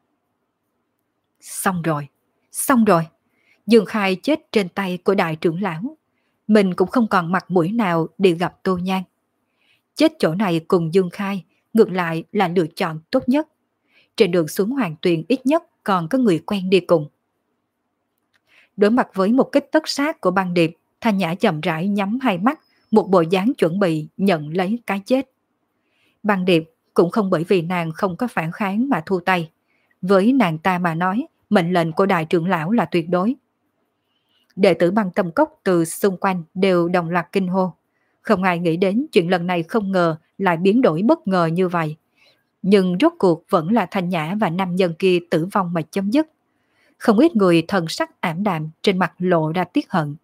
S1: Xong rồi, xong rồi. Dương Khai chết trên tay của đại trưởng lão. Mình cũng không còn mặt mũi nào để gặp Tô Nhan. Chết chỗ này cùng Dương Khai ngược lại là lựa chọn tốt nhất. Trên đường xuống Hoàng Tuyền ít nhất còn có người quen đi cùng. Đối mặt với một kích tất sát của băng điệp, Thanh Nhã chậm rãi nhắm hai mắt, một bộ dáng chuẩn bị nhận lấy cái chết. Băng điệp cũng không bởi vì nàng không có phản kháng mà thu tay. Với nàng ta mà nói, mệnh lệnh của đại trưởng lão là tuyệt đối. Đệ tử Băng Tâm Cốc từ xung quanh đều đồng loạt kinh hô. Không ai nghĩ đến chuyện lần này không ngờ lại biến đổi bất ngờ như vậy. Nhưng rốt cuộc vẫn là Thanh Nhã và nam nhân kia tử vong mà chấm dứt. Không ít người thần sắc ảm đạm, trên mặt lộ ra tiếc hận.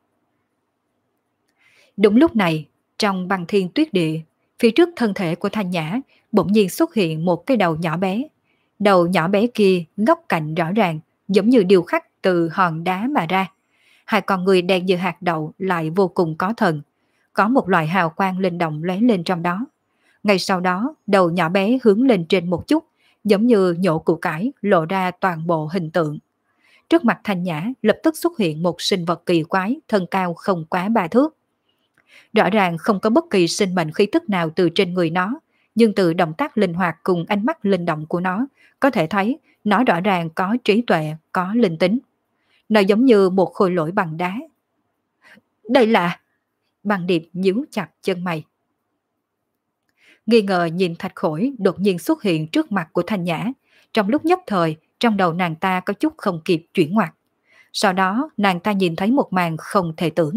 S1: Đúng lúc này, trong băng thiên tuyết địa, phía trước thân thể của Thanh Nhã bỗng nhiên xuất hiện một cái đầu nhỏ bé. Đầu nhỏ bé kia góc cạnh rõ ràng, giống như điêu khắc từ hòn đá mà ra. Hai con người đen như hạt đậu lại vô cùng có thần. Có một loại hào quang linh động lóe lên trong đó. Ngay sau đó, đầu nhỏ bé hướng lên trên một chút, giống như nhổ củ cải lộ ra toàn bộ hình tượng. Trước mặt Thanh Nhã lập tức xuất hiện một sinh vật kỳ quái, thân cao không quá ba thước. Rõ ràng không có bất kỳ sinh mệnh khí tức nào từ trên người nó, nhưng từ động tác linh hoạt cùng ánh mắt linh động của nó, có thể thấy nó rõ ràng có trí tuệ, có linh tính. Nó giống như một khối lỗi bằng đá. Đây là... Băng điệp nhíu chặt chân mày. Nghi ngờ nhìn thạch khối đột nhiên xuất hiện trước mặt của Thanh Nhã. Trong lúc nhất thời, trong đầu nàng ta có chút không kịp chuyển ngoặt. Sau đó, nàng ta nhìn thấy một màn không thể tưởng.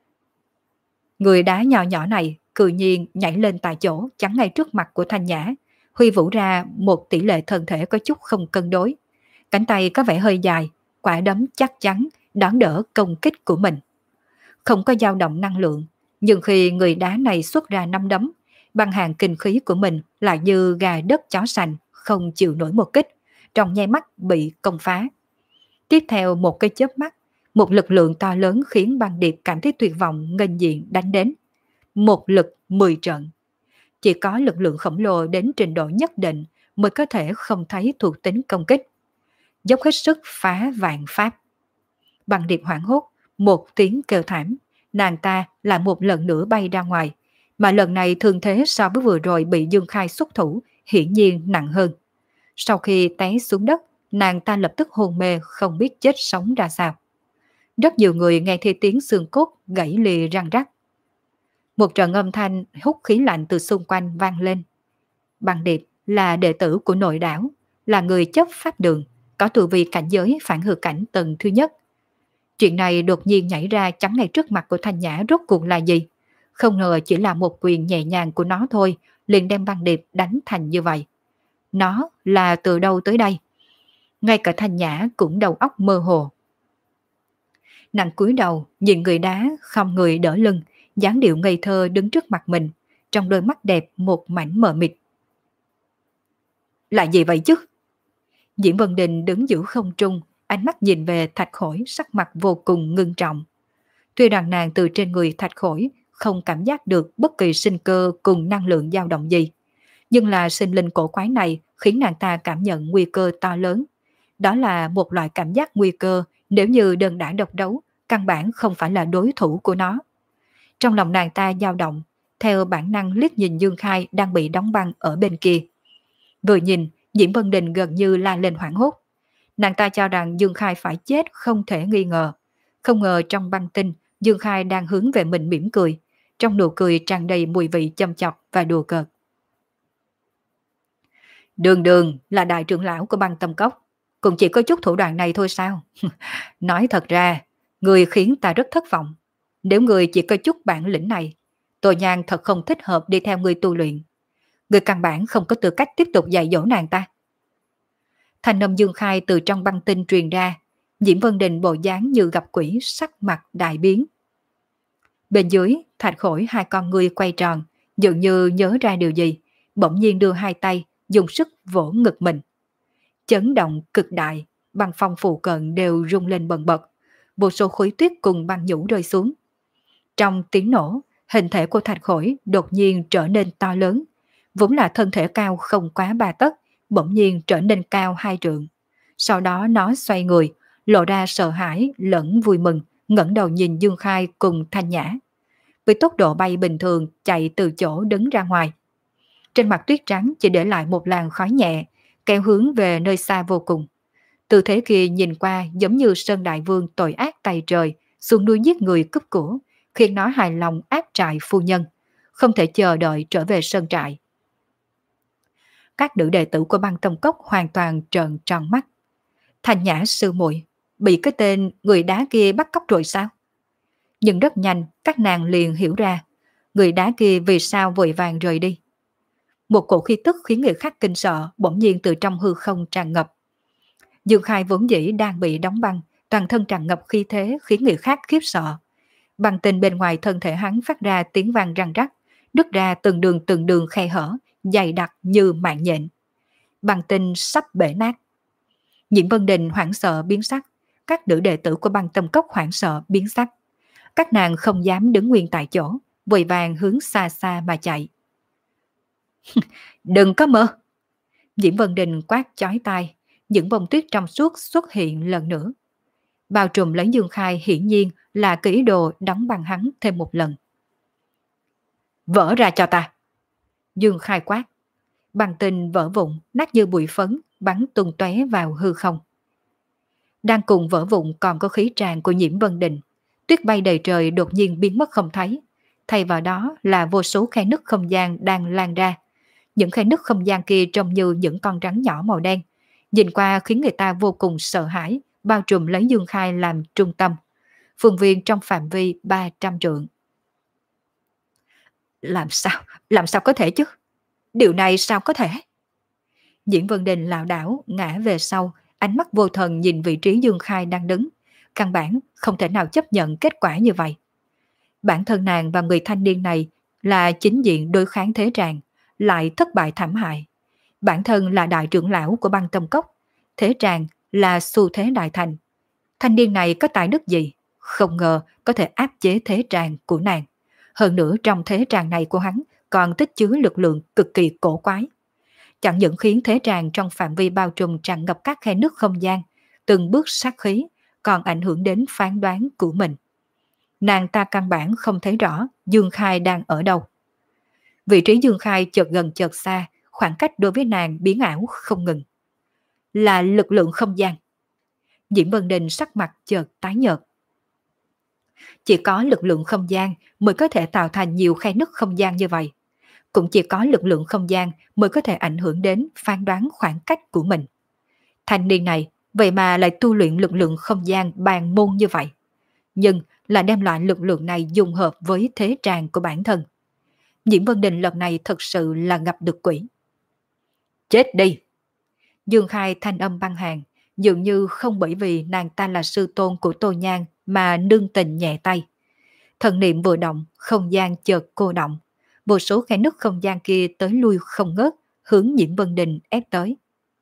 S1: Người đá nhỏ nhỏ này cự nhiên nhảy lên tại chỗ chắn ngay trước mặt của Thanh Nhã, huy vũ ra một tỷ lệ thân thể có chút không cân đối. Cánh tay có vẻ hơi dài, quả đấm chắc chắn đón đỡ công kích của mình. Không có dao động năng lượng, nhưng khi người đá này xuất ra năm đấm, băng hàng kinh khí của mình lại như gà đất chó sành, không chịu nổi một kích, trong nháy mắt bị công phá. Tiếp theo một cái chớp mắt, một lực lượng to lớn khiến băng điệp cảm thấy tuyệt vọng nghênh diện đánh đến. Một lực mười trận. Chỉ có lực lượng khổng lồ đến trình độ nhất định mới có thể không thấy thuộc tính công kích. Dốc hết sức phá vạn pháp. Băng điệp hoảng hốt, một tiếng kêu thảm, nàng ta lại một lần nữa bay ra ngoài, mà lần này thương thế so với vừa rồi bị Dương Khai xuất thủ hiển nhiên nặng hơn. Sau khi té xuống đất, nàng ta lập tức hôn mê không biết chết sống ra sao. Rất nhiều người nghe thấy tiếng xương cốt gãy lìa răng rắc. Một trận âm thanh hút khí lạnh từ xung quanh vang lên. Băng điệp là đệ tử của nội đảo, là người chấp pháp đường, có tu vi cảnh giới phản hư cảnh tầng thứ nhất. Chuyện này đột nhiên nhảy ra chắn ngay trước mặt của Thanh Nhã rốt cuộc là gì? Không ngờ chỉ là một quyền nhẹ nhàng của nó thôi, liền đem băng điệp đánh thành như vậy. Nó là từ đâu tới đây? Ngay cả Thanh Nhã cũng đầu óc mơ hồ. Nàng cúi đầu, nhìn người đá không người đỡ lưng, dáng điệu ngây thơ đứng trước mặt mình, trong đôi mắt đẹp một mảnh mờ mịt. Là gì vậy chứ? Diễm Vân Đình đứng giữa không trung, ánh mắt nhìn về Thạch Khổi sắc mặt vô cùng ngưng trọng. Tuy rằng nàng từ trên người Thạch Khổi không cảm giác được bất kỳ sinh cơ cùng năng lượng dao động gì, nhưng là sinh linh cổ quái này khiến nàng ta cảm nhận nguy cơ to lớn. Đó là một loại cảm giác nguy cơ nếu như đơn đả độc đấu, căn bản không phải là đối thủ của nó. Trong lòng nàng ta dao động, theo bản năng liếc nhìn Dương Khai đang bị đóng băng ở bên kia. Vừa nhìn, Diễm Vân Đình gần như la lên hoảng hốt. Nàng ta cho rằng Dương Khai phải chết không thể nghi ngờ. Không ngờ trong băng tinh, Dương Khai đang hướng về mình mỉm cười. Trong nụ cười tràn đầy mùi vị châm chọc và đùa cợt. Đường Đường là đại trưởng lão của Băng Tâm Cốc, cũng chỉ có chút thủ đoạn này thôi sao? Nói thật ra, người khiến ta rất thất vọng. Nếu người chỉ có chút bản lĩnh này, Tô Nhan thật không thích hợp đi theo người tu luyện. Người căn bản không có tư cách tiếp tục dạy dỗ nàng ta. Thanh âm Dương Khai từ trong băng tinh truyền ra, Diễm Vân Đình bộ dáng như gặp quỷ, sắc mặt đại biến. Bên dưới, Thạch Khổi hai con ngươi quay tròn, dường như nhớ ra điều gì, bỗng nhiên đưa hai tay, dùng sức vỗ ngực mình. Chấn động cực đại, băng phong phụ cận đều rung lên bần bật, vô số khối tuyết cùng băng nhũ rơi xuống. Trong tiếng nổ, hình thể của thạch khổi đột nhiên trở nên to lớn, vốn là thân thể cao không quá ba tấc, bỗng nhiên trở nên cao hai trượng. Sau đó nó xoay người, lộ ra sợ hãi lẫn vui mừng, ngẩng đầu nhìn Dương Khai cùng Thanh Nhã. Với tốc độ bay bình thường chạy từ chỗ đứng ra ngoài. Trên mặt tuyết trắng chỉ để lại một làn khói nhẹ, kéo hướng về nơi xa vô cùng. Tư thế kia nhìn qua giống như Sơn Đại Vương tội ác tày trời, xuống núi giết người cướp của, khiến nó hài lòng áp trại phu nhân, không thể chờ đợi trở về sơn trại. Các nữ đệ tử của Băng Tâm Cốc hoàn toàn trợn tròn mắt. Thanh Nhã sư muội, bị cái tên người đá kia bắt cóc rồi sao? Nhưng rất nhanh các nàng liền hiểu ra, người đá kia vì sao vội vàng rời đi. Một cổ khí tức khiến người khác kinh sợ bỗng nhiên từ trong hư không tràn ngập. Dương Khai vốn dĩ đang bị đóng băng, toàn thân tràn ngập khí thế khiến người khác khiếp sợ. Băng tinh bên ngoài thân thể hắn phát ra tiếng vang răng rắc, đứt ra từng đường từng đường khe hở, dày đặc như mạng nhện. Băng tinh sắp bể nát. Nhiễm Vân Đình hoảng sợ biến sắc, các nữ đệ tử của Băng Tâm Cốc hoảng sợ biến sắc. Các nàng không dám đứng nguyên tại chỗ, vội vàng hướng xa xa mà chạy. Đừng có mơ! Nhiễm Vân Đình quát chói tai, những bông tuyết trong suốt xuất hiện lần nữa. Bao trùm lấy Dương Khai hiển nhiên là kỹ đồ đóng băng hắn thêm một lần. Vỡ ra cho ta! Dương Khai quát. Băng tinh vỡ vụn, nát như bụi phấn, bắn tung tóe vào hư không. Đang cùng vỡ vụn còn có khí tràn của Nhiễm Vân Đình. Tuyết bay đầy trời đột nhiên biến mất không thấy. Thay vào đó là vô số khe nứt không gian đang lan ra. Những khe nứt không gian kia trông như những con rắn nhỏ màu đen. Nhìn qua khiến người ta vô cùng sợ hãi, bao trùm lấy Dương Khai làm trung tâm. Phương viên trong phạm vi ba trăm trượng. Làm sao? Làm sao có thể chứ? Điều này sao có thể? Diễn Vân Đình lảo đảo ngã về sau, ánh mắt vô thần nhìn vị trí Dương Khai đang đứng. Căn bản không thể nào chấp nhận kết quả như vậy. Bản thân nàng và người thanh niên này là chính diện đối kháng thế tràng, lại thất bại thảm hại. Bản thân là đại trưởng lão của Băng Tâm Cốc, thế tràng là xu thế đại thành. Thanh niên này có tài đức gì? Không ngờ có thể áp chế thế tràng của nàng. Hơn nữa trong thế tràng này của hắn còn tích chứa lực lượng cực kỳ cổ quái. Chẳng những khiến thế tràng trong phạm vi bao trùm tràn ngập các khe nứt không gian, từng bước sát khí, còn ảnh hưởng đến phán đoán của mình. Nàng ta căn bản không thấy rõ Dương Khai đang ở đâu. Vị trí Dương Khai chợt gần chợt xa, khoảng cách đối với nàng biến ảo không ngừng. Là lực lượng không gian. Diễm Vân Đình sắc mặt chợt tái nhợt. Chỉ có lực lượng không gian mới có thể tạo thành nhiều khe nứt không gian như vậy. Cũng chỉ có lực lượng không gian mới có thể ảnh hưởng đến phán đoán khoảng cách của mình. Thanh niên này vậy mà lại tu luyện lực lượng không gian bàn môn như vậy. Nhưng là đem lại lực lượng này dung hợp với thế tràng của bản thân. Diễm Vân Đình lần này thật sự là gặp được quỷ. Chết đi! Dương Khai thanh âm băng hàng, dường như không bởi vì nàng ta là sư tôn của Tô Nhan mà nương tình nhẹ tay. Thần niệm vừa động, không gian chợt cô động. Vô số khe nứt không gian kia tới lui không ngớt, hướng Diễm Vân Đình ép tới.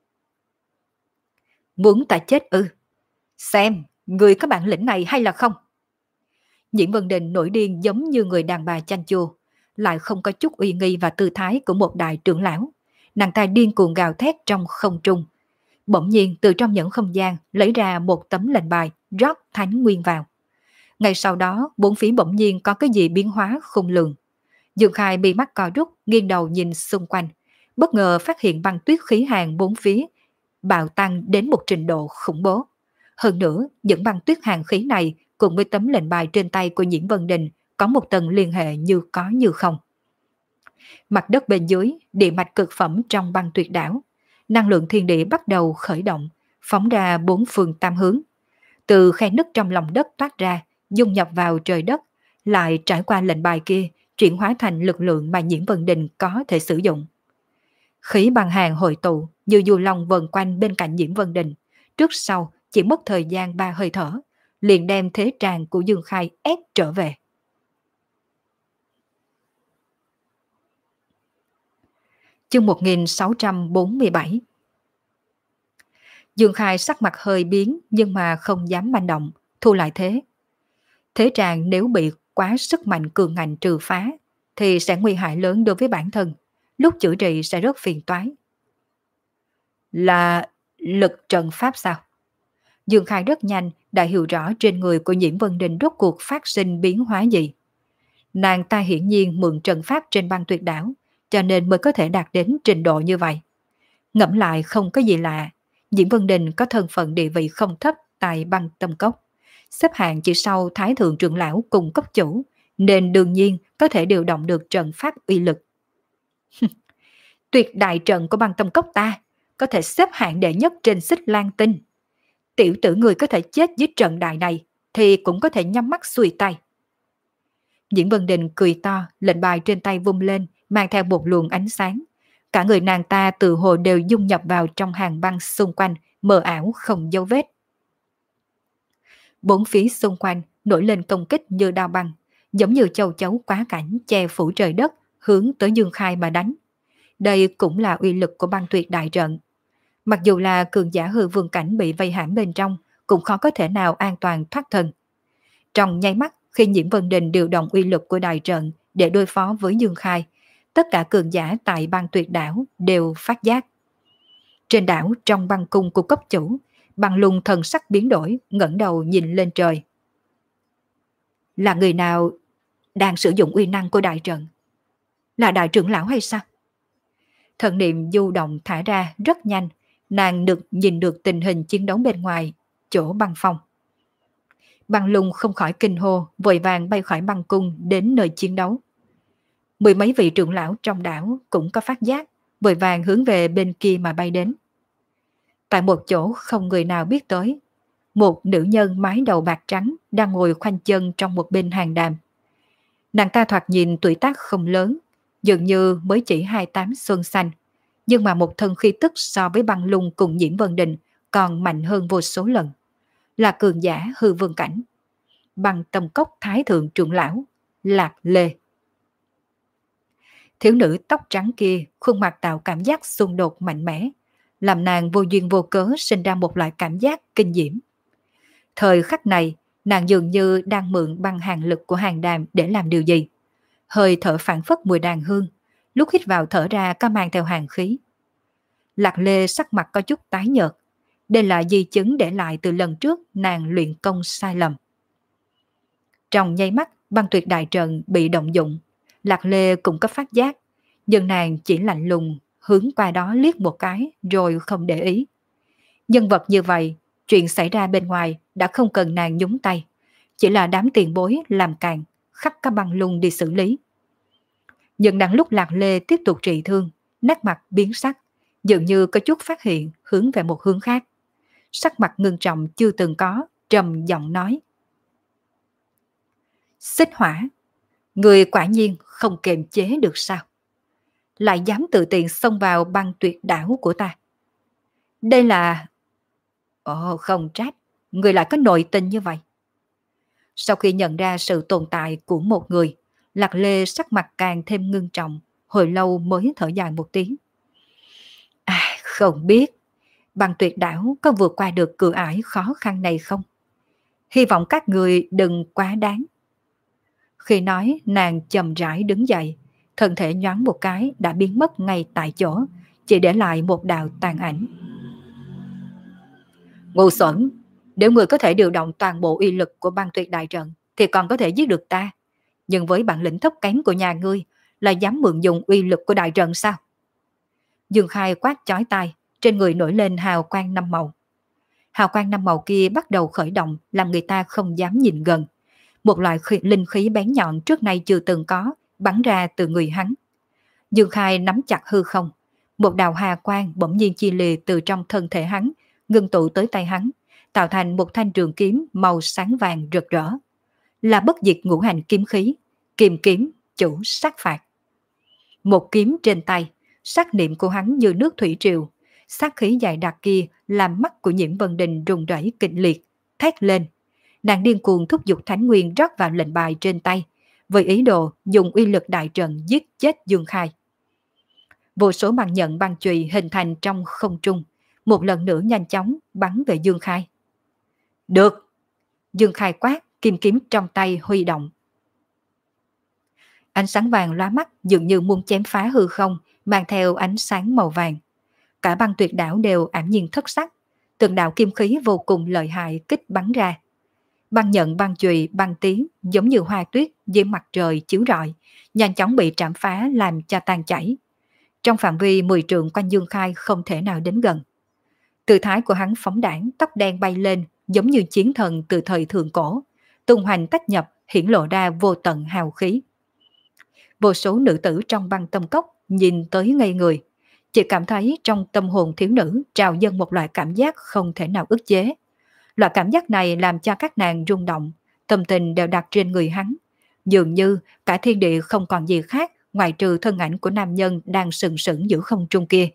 S1: Muốn ta chết ư? Xem, người có bản lĩnh này hay là không? Diễm Vân Đình nổi điên giống như người đàn bà chanh chua, lại không có chút uy nghi và tư thái của một đại trưởng lão. Nàng ta điên cuồng gào thét trong không trung. Bỗng nhiên từ trong những không gian lấy ra một tấm lệnh bài, rót thánh nguyên vào. Ngay sau đó, bốn phía bỗng nhiên có cái gì biến hóa khôn lường. Dương Khai bị mắt co rút, nghiêng đầu nhìn xung quanh, bất ngờ phát hiện băng tuyết khí hàng bốn phía bạo tăng đến một trình độ khủng bố. Hơn nữa, những băng tuyết hàng khí này cùng với tấm lệnh bài trên tay của Nhiễm Vân Đình có một tầng liên hệ như có như không. Mặt đất bên dưới, địa mạch cực phẩm trong băng tuyệt đảo, năng lượng thiên địa bắt đầu khởi động, phóng ra bốn phương tam hướng. Từ khe nứt trong lòng đất toát ra, dung nhập vào trời đất, lại trải qua lệnh bài kia, chuyển hóa thành lực lượng mà Nhiễm Vân Đình có thể sử dụng. Khí băng hàng hội tụ như du long vần quanh bên cạnh Nhiễm Vân Đình, trước sau chỉ mất thời gian ba hơi thở, liền đem thế tràng của Dương Khai ép trở về. Chương một nghìn sáu trăm bốn mươi bảy. Dương Khai sắc mặt hơi biến nhưng mà không dám manh động, thu lại thế. Thế Tràng nếu bị quá sức mạnh cường ngạnh trừ phá thì sẽ nguy hại lớn đối với bản thân, lúc chữa trị sẽ rất phiền toái. Là lực trận pháp sao? Dương Khai rất nhanh đã hiểu rõ trên người của Nhiễm Vân Đình rốt cuộc phát sinh biến hóa gì. Nàng ta hiển nhiên mượn trận pháp trên băng tuyệt đảo, cho nên mới có thể đạt đến trình độ như vậy. Ngẫm lại không có gì lạ, Nhiễm Vân Đình có thân phận địa vị không thấp tại băng tâm cốc, xếp hạng chỉ sau Thái Thượng trưởng lão cùng cốc chủ, nên đương nhiên có thể điều động được trận pháp uy lực. Tuyệt đại trận của băng tâm cốc ta có thể xếp hạng đệ nhất trên Xích Lan Tinh. Tiểu tử người có thể chết dưới trận đại này thì cũng có thể nhắm mắt xuôi tay. Diễn Vân Đình cười to, lệnh bài trên tay vung lên, mang theo một luồng ánh sáng. Cả người nàng ta từ hồ đều dung nhập vào trong hàng băng xung quanh, mờ ảo không dấu vết. Bốn phía xung quanh nổi lên công kích như đao băng, giống như châu chấu quá cảnh che phủ trời đất, hướng tới Dương Khai mà đánh. Đây cũng là uy lực của băng tuyệt đại trận. Mặc dù là cường giả hư vương cảnh bị vây hãm bên trong, cũng khó có thể nào an toàn thoát thân. Trong nháy mắt, khi Nhiễm Vân Đình điều động uy lực của đại trận để đối phó với Dương Khai, tất cả cường giả tại băng tuyệt đảo đều phát giác. Trên đảo trong băng cung của cốc chủ, băng lùng thần sắc biến đổi, ngẩng đầu nhìn lên trời. Là người nào đang sử dụng uy năng của đại trận? Là đại trưởng lão hay sao? Thần niệm du động thả ra rất nhanh, nàng được nhìn được tình hình chiến đấu bên ngoài, chỗ băng phong. Băng lùng không khỏi kinh hô, vội vàng bay khỏi băng cung đến nơi chiến đấu. Mười mấy vị trưởng lão trong đảo cũng có phát giác, vội vàng hướng về bên kia mà bay đến. Tại một chỗ không người nào biết tới, một nữ nhân mái đầu bạc trắng đang ngồi khoanh chân trong một bên hàng đàm. Nàng ta thoạt nhìn tuổi tác không lớn, dường như mới chỉ hai mươi tám xuân xanh, nhưng mà một thân khí tức so với băng lung cùng Nhiễm Vân Đình còn mạnh hơn vô số lần. Là cường giả hư vương cảnh. Băng tâm cốc thái thượng trưởng lão, Lạc Lê. Thiếu nữ tóc trắng kia khuôn mặt tạo cảm giác xung đột mạnh mẽ, làm nàng vô duyên vô cớ sinh ra một loại cảm giác kinh diễm. Thời khắc này, nàng dường như đang mượn băng hàng lực của hàng đàm để làm điều gì. Hơi thở phảng phất mùi đàn hương, lúc hít vào thở ra có mang theo hàng khí. Lạc Lê sắc mặt có chút tái nhợt. Đây là di chứng để lại từ lần trước nàng luyện công sai lầm. Trong nháy mắt, băng tuyệt đại trận bị động dụng. Lạc Lê cũng có phát giác, nhưng nàng chỉ lạnh lùng hướng qua đó liếc một cái rồi không để ý. Nhân vật như vậy, chuyện xảy ra bên ngoài đã không cần nàng nhúng tay, chỉ là đám tiền bối làm càng, khắc các băng lung đi xử lý. Nhưng đang lúc Lạc Lê tiếp tục trị thương, nét mặt biến sắc, dường như có chút phát hiện hướng về một hướng khác. Sắc mặt ngưng trọng chưa từng có, trầm giọng nói. Xích Hỏa, người quả nhiên không kiềm chế được sao? Lại dám tự tiện xông vào băng tuyệt đảo của ta. Đây là... Ồ, không trách, người lại có nội tình như vậy. Sau khi nhận ra sự tồn tại của một người, Lạc Lê sắc mặt càng thêm ngưng trọng, hồi lâu mới thở dài một tiếng. À, không biết, băng tuyệt đảo có vượt qua được cửa ải khó khăn này không? Hy vọng các người đừng quá đáng. Khi nói, nàng chậm rãi đứng dậy, thân thể nhoáng một cái đã biến mất ngay tại chỗ, chỉ để lại một đạo tàn ảnh. Ngu xuẩn, nếu người có thể điều động toàn bộ uy lực của băng tuyệt đại trận thì còn có thể giết được ta. Nhưng với bản lĩnh thấp kém của nhà ngươi là dám mượn dùng uy lực của đại trận sao? Dương Khai quát chói tai, trên người nổi lên hào quang năm màu. Hào quang năm màu kia bắt đầu khởi động làm người ta không dám nhìn gần. Một loại khí, linh khí bén nhọn trước nay chưa từng có bắn ra từ người hắn. Dương Khai nắm chặt hư không, một đạo hà quang bỗng nhiên chia lìa từ trong thân thể hắn, ngưng tụ tới tay hắn, tạo thành một thanh trường kiếm màu sáng vàng rực rỡ. Là bất diệt ngũ hành kiếm khí, kiềm kiếm chủ sát phạt. Một kiếm trên tay, sát niệm của hắn như nước thủy triều, sát khí dày đặc kia làm mắt của Nhiễm Vân Đình rung rẩy kịch liệt, thét lên. Nàng điên cuồng thúc giục thánh nguyên rót vào lệnh bài trên tay, với ý đồ dùng uy lực đại trận giết chết Dương Khai. Vô số băng nhận băng chùy hình thành trong không trung, một lần nữa nhanh chóng bắn về Dương Khai. Được! Dương Khai quát, kim kiếm trong tay huy động. Ánh sáng vàng lóa mắt dường như muốn chém phá hư không, mang theo ánh sáng màu vàng. Cả băng tuyệt đảo đều ảm nhiên thất sắc, từng đạo kim khí vô cùng lợi hại kích bắn ra. Băng nhận, băng chùy, băng tiến giống như hoa tuyết dưới mặt trời chiếu rọi, nhanh chóng bị trảm phá làm cho tan chảy. Trong phạm vi mười trượng quanh Dương Khai không thể nào đến gần. Tư thái của hắn phóng đãng, tóc đen bay lên giống như chiến thần từ thời thượng cổ, tung hoành tách nhập hiển lộ ra vô tận hào khí. Vô số nữ tử trong băng tâm cốc nhìn tới ngây người, chỉ cảm thấy trong tâm hồn thiếu nữ trào dâng một loại cảm giác không thể nào ức chế. Loại cảm giác này làm cho các nàng rung động, tâm tình đều đặt trên người hắn. Dường như cả thiên địa không còn gì khác ngoài trừ thân ảnh của nam nhân đang sừng sững giữa không trung kia.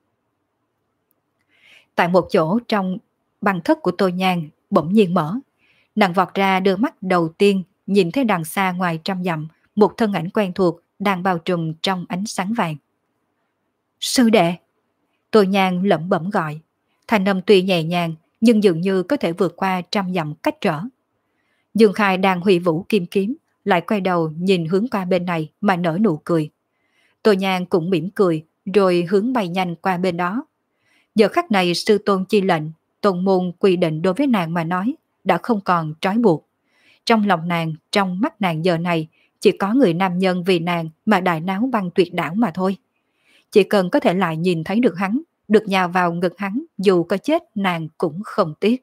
S1: Tại một chỗ trong băng thất của Tô Nhan bỗng nhiên mở. Nàng vọt ra đưa mắt đầu tiên nhìn thấy đằng xa ngoài trăm dặm một thân ảnh quen thuộc đang bao trùm trong ánh sáng vàng. Sư đệ! Tô Nhan lẩm bẩm gọi. Thanh âm tuy nhẹ nhàng nhưng dường như có thể vượt qua trăm dặm cách trở. Dương Khai đang huy vũ kim kiếm, lại quay đầu nhìn hướng qua bên này mà nở nụ cười. Tô Nhan cũng mỉm cười rồi hướng bay nhanh qua bên đó. Giờ khắc này sư tôn chi lệnh, tôn môn quy định đối với nàng mà nói đã không còn trói buộc. Trong lòng nàng, trong mắt nàng giờ này chỉ có người nam nhân vì nàng mà đại náo băng tuyệt đảo mà thôi. Chỉ cần có thể lại nhìn thấy được hắn, được nhào vào ngực hắn, dù có chết nàng cũng không tiếc.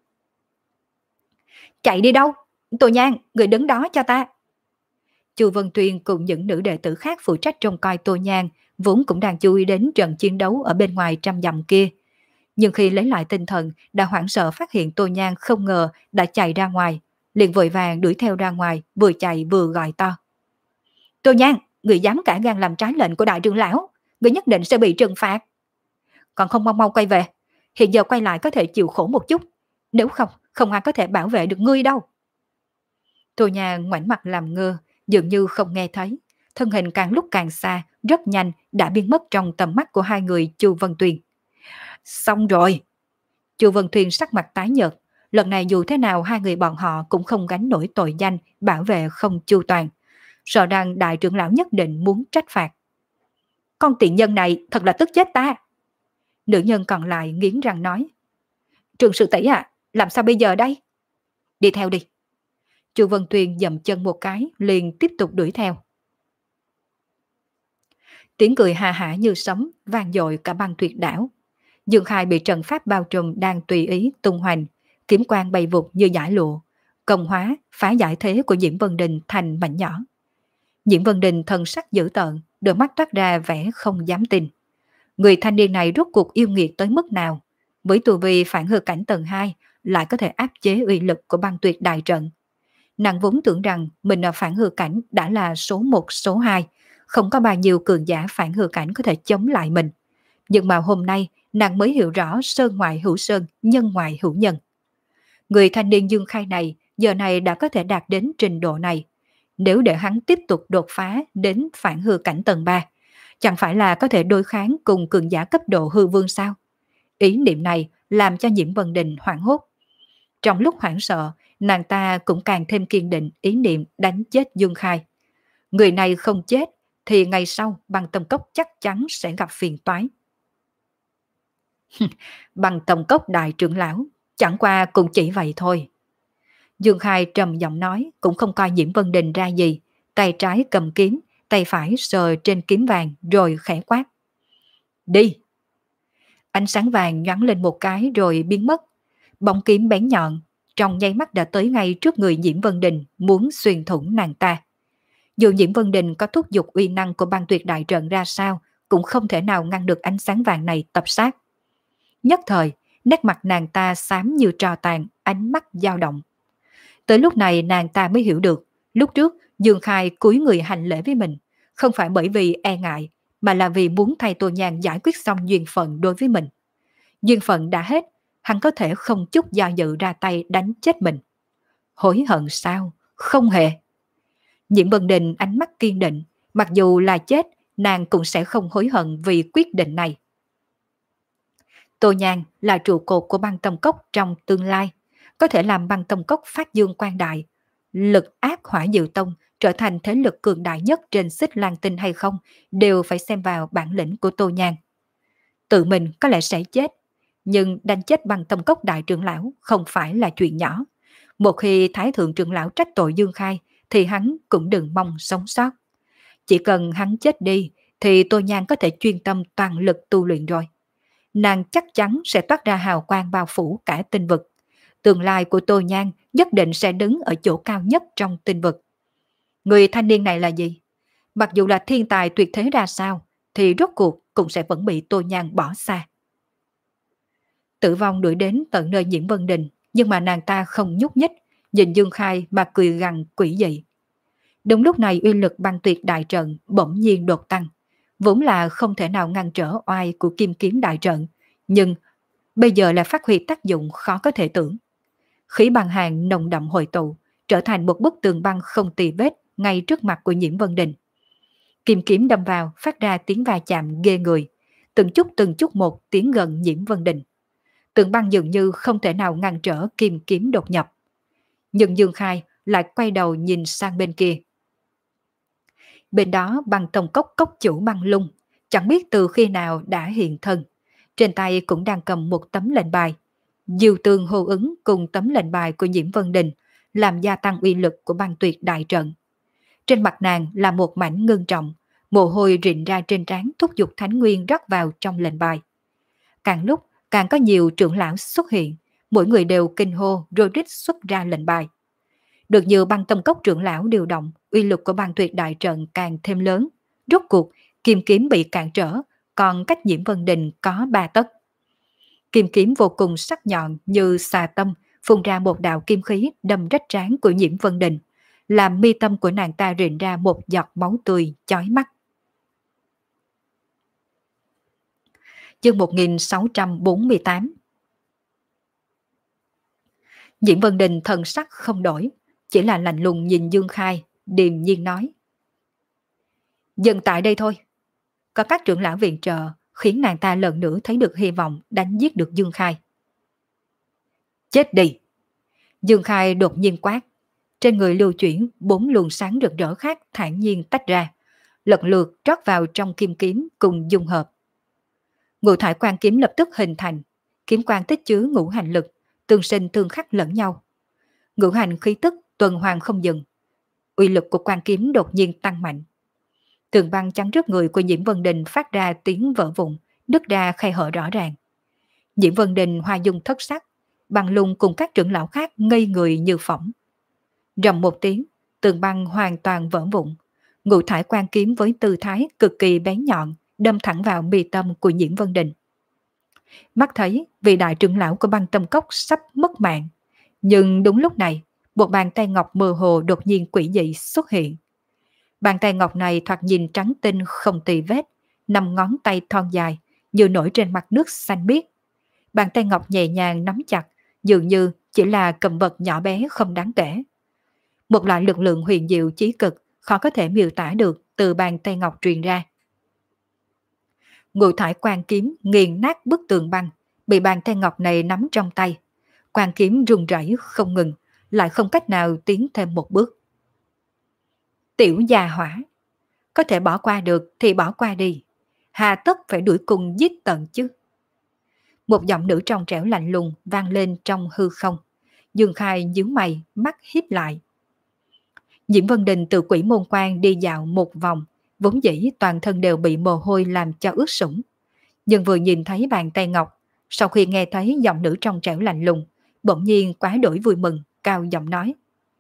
S1: Chạy đi đâu? Tô Nhan, người đứng đó cho ta. Chu Vân Tuyên cùng những nữ đệ tử khác phụ trách trông coi Tô Nhan vốn cũng đang chú ý đến trận chiến đấu ở bên ngoài trăm dặm kia. Nhưng khi lấy lại tinh thần đã hoảng sợ phát hiện Tô Nhan không ngờ đã chạy ra ngoài, liền vội vàng đuổi theo ra ngoài, vừa chạy vừa gọi to. Tô Nhan, người dám cả gan làm trái lệnh của đại trưởng lão, người nhất định sẽ bị trừng phạt. Còn không mau mau quay về, hiện giờ quay lại có thể chịu khổ một chút, nếu không, không ai có thể bảo vệ được ngươi đâu. Tô Nhan ngoảnh mặt làm ngơ, dường như không nghe thấy, thân hình càng lúc càng xa, rất nhanh đã biến mất trong tầm mắt của hai người Chu Vân Tuyền. Xong rồi! Chu Vân Tuyền sắc mặt tái nhợt, lần này dù thế nào hai người bọn họ cũng không gánh nổi tội danh bảo vệ không chu toàn, sợ rằng đại trưởng lão nhất định muốn trách phạt. Con tiện nhân này thật là tức chết ta! Nữ nhân còn lại nghiến răng nói. Trường sự tỷ à, làm sao bây giờ đây? Đi theo đi. Chu Vân Tuyền dậm chân một cái liền tiếp tục đuổi theo. Tiếng cười hà hả như sấm vang dội cả băng tuyệt đảo. Dương Khai bị trận pháp bao trùm đang tùy ý tung hoành, kiếm quang bay vụt như dải lụa, công hóa phá giải thế của Diễm Vân Đình thành mảnh nhỏ. Diễm Vân Đình thân sắc dữ tợn, đôi mắt toát ra vẻ không dám tin. Người thanh niên này rốt cuộc yêu nghiệt tới mức nào? Với tu vi phản hư cảnh tầng hai lại có thể áp chế uy lực của băng tuyệt đại trận. Nàng vốn tưởng rằng mình ở phản hư cảnh đã là số một số hai, không có bao nhiêu cường giả phản hư cảnh có thể chống lại mình. Nhưng mà hôm nay nàng mới hiểu rõ sơn ngoại hữu sơn, nhân ngoại hữu nhân. Người thanh niên Dương Khai này giờ này đã có thể đạt đến trình độ này. Nếu để hắn tiếp tục đột phá đến phản hư cảnh tầng ba, chẳng phải là có thể đối kháng cùng cường giả cấp độ hư vương sao? Ý niệm này làm cho Diễm Vân Đình hoảng hốt. Trong lúc hoảng sợ, nàng ta cũng càng thêm kiên định ý niệm đánh chết Dương Khai. Người này không chết thì ngày sau Băng Tâm Cốc chắc chắn sẽ gặp phiền toái. Băng Tâm Cốc đại trưởng lão chẳng qua cũng chỉ vậy thôi. Dương Khai trầm giọng nói, cũng không coi Diễm Vân Đình ra gì, tay trái cầm kiếm, tay phải sờ trên kiếm vàng rồi khẽ quát. Đi! Ánh sáng vàng nhoáng lên một cái rồi biến mất. Bóng kiếm bén nhọn, trong nháy mắt đã tới ngay trước người Diễm Vân Đình, muốn xuyên thủng nàng ta. Dù Diễm Vân Đình có thúc giục uy năng của băng tuyệt đại trận ra sao, cũng không thể nào ngăn được ánh sáng vàng này tập sát. Nhất thời, nét mặt nàng ta xám như tro tàn, ánh mắt dao động. Tới lúc này nàng ta mới hiểu được, lúc trước Dương Khai cúi người hành lễ với mình, không phải bởi vì e ngại, mà là vì muốn thay Tô Nhan giải quyết xong duyên phận đối với mình. Duyên phận đã hết, hắn có thể không chút do dự ra tay đánh chết mình. Hối hận sao? Không hề. Diễm Vân Đình ánh mắt kiên định, mặc dù là chết, nàng cũng sẽ không hối hận vì quyết định này. Tô Nhan là trụ cột của Băng Tâm Cốc trong tương lai, có thể làm băng tông cốc phát dương quang đại, lực ác hỏa diệu tông trở thành thế lực cường đại nhất trên xích lang tinh hay không, đều phải xem vào bản lĩnh của Tô Nhan. Tự mình có lẽ sẽ chết, nhưng đánh chết băng tông cốc đại trưởng lão không phải là chuyện nhỏ. Một khi Thái thượng trưởng lão trách tội Dương Khai, thì hắn cũng đừng mong sống sót. Chỉ cần hắn chết đi, thì Tô Nhan có thể chuyên tâm toàn lực tu luyện rồi. Nàng chắc chắn sẽ toát ra hào quang bao phủ cả tinh vực. Tương lai của Tô Nhan nhất định sẽ đứng ở chỗ cao nhất trong tinh vực. Người thanh niên này là gì? Mặc dù là thiên tài tuyệt thế ra sao, thì rốt cuộc cũng sẽ vẫn bị Tô Nhan bỏ xa. Tử vong đuổi đến tận nơi Nhiễm Vân Đình, nhưng mà nàng ta không nhúc nhích, nhìn Dương Khai mà cười gằn quỷ dị. Đúng lúc này uy lực băng tuyệt đại trận bỗng nhiên đột tăng, vốn là không thể nào ngăn trở oai của kim kiếm đại trận, nhưng bây giờ là phát huy tác dụng khó có thể tưởng. Khí băng hàng nồng đậm hội tụ, trở thành một bức tường băng không tì vết ngay trước mặt của Nhiễm Vân Đình. Kim kiếm đâm vào phát ra tiếng va chạm ghê người, từng chút từng chút một tiến gần Nhiễm Vân Đình. Tường băng dường như không thể nào ngăn trở kim kiếm đột nhập. Nhưng Dương Khai lại quay đầu nhìn sang bên kia. Bên đó băng tông cốc cốc chủ băng lung, chẳng biết từ khi nào đã hiện thân. Trên tay cũng đang cầm một tấm lệnh bài. Diêu tương hô ứng cùng tấm lệnh bài của Nhiễm Vân Đình, làm gia tăng uy lực của băng tuyệt đại trận. Trên mặt nàng là một mảnh ngưng trọng, mồ hôi rịn ra trên trán thúc giục thánh nguyên rót vào trong lệnh bài. Càng lúc càng có nhiều trưởng lão xuất hiện, mỗi người đều kinh hô rồi rít xuất ra lệnh bài. Được nhiều băng tông cốc trưởng lão điều động, uy lực của băng tuyệt đại trận càng thêm lớn. Rốt cuộc, kim kiếm bị cản trở, còn cách Nhiễm Vân Đình có ba tấc. Kim kiếm vô cùng sắc nhọn như xà tâm, phun ra một đạo kim khí đâm rách trán của Nhiễm Vân Đình, làm mi tâm của nàng ta rịn ra một giọt máu tươi chói mắt. Chương một nghìn sáu trăm bốn mươi tám. Nhiễm Vân Đình thần sắc không đổi, chỉ là lạnh lùng nhìn Dương Khai, điềm nhiên nói. Dừng tại đây thôi. Có các trưởng lão viện trợ, khiến nàng ta lần nữa thấy được hy vọng đánh giết được Dương Khai. Chết đi! Dương Khai đột nhiên quát. Trên người lưu chuyển, bốn luồng sáng rực rỡ khác thản nhiên tách ra, lần lượt trót vào trong kim kiếm cùng dung hợp. Ngũ thải quan kiếm lập tức hình thành, kiếm quang tích chứa ngũ hành lực, tương sinh tương khắc lẫn nhau. Ngũ hành khí tức tuần hoàn không dừng. Uy lực của quan kiếm đột nhiên tăng mạnh. Tường băng chắn trước người của Nhiễm Vân Đình phát ra tiếng vỡ vụn, đứt ra khe hở rõ ràng. Nhiễm Vân Đình hoa dung thất sắc, Băng Lung cùng các trưởng lão khác ngây người như phỏng. Rầm một tiếng, tường băng hoàn toàn vỡ vụn. Ngũ thải quan kiếm với tư thái cực kỳ bén nhọn đâm thẳng vào mi tâm của Nhiễm Vân Đình. Mắt thấy vị đại trưởng lão của băng tâm cốc sắp mất mạng, nhưng đúng lúc này, một bàn tay ngọc mơ hồ đột nhiên quỷ dị xuất hiện. Bàn tay ngọc này thoạt nhìn trắng tinh không tì vết, năm ngón tay thon dài như nổi trên mặt nước xanh biếc. Bàn tay ngọc nhẹ nhàng nắm chặt, dường như chỉ là cầm vật nhỏ bé không đáng kể. Một loại lực lượng huyền diệu chí cực, khó có thể miêu tả được từ bàn tay ngọc truyền ra. Ngũ thải quan kiếm nghiền nát bức tường băng, bị bàn tay ngọc này nắm trong tay. Quan kiếm rung rẩy không ngừng, lại không cách nào tiến thêm một bước. Tiểu gia hỏa, có thể bỏ qua được thì bỏ qua đi, hà tất phải đuổi cùng giết tận chứ. Một giọng nữ trong trẻo lạnh lùng vang lên trong hư không. Dương Khai nhíu mày, mắt híp lại. Nhiễm Vân Đình từ quỷ môn quan đi dạo một vòng, vốn dĩ toàn thân đều bị mồ hôi làm cho ướt sũng. Nhưng vừa nhìn thấy bàn tay ngọc, sau khi nghe thấy giọng nữ trong trẻo lạnh lùng, bỗng nhiên quá đổi vui mừng, cao giọng nói.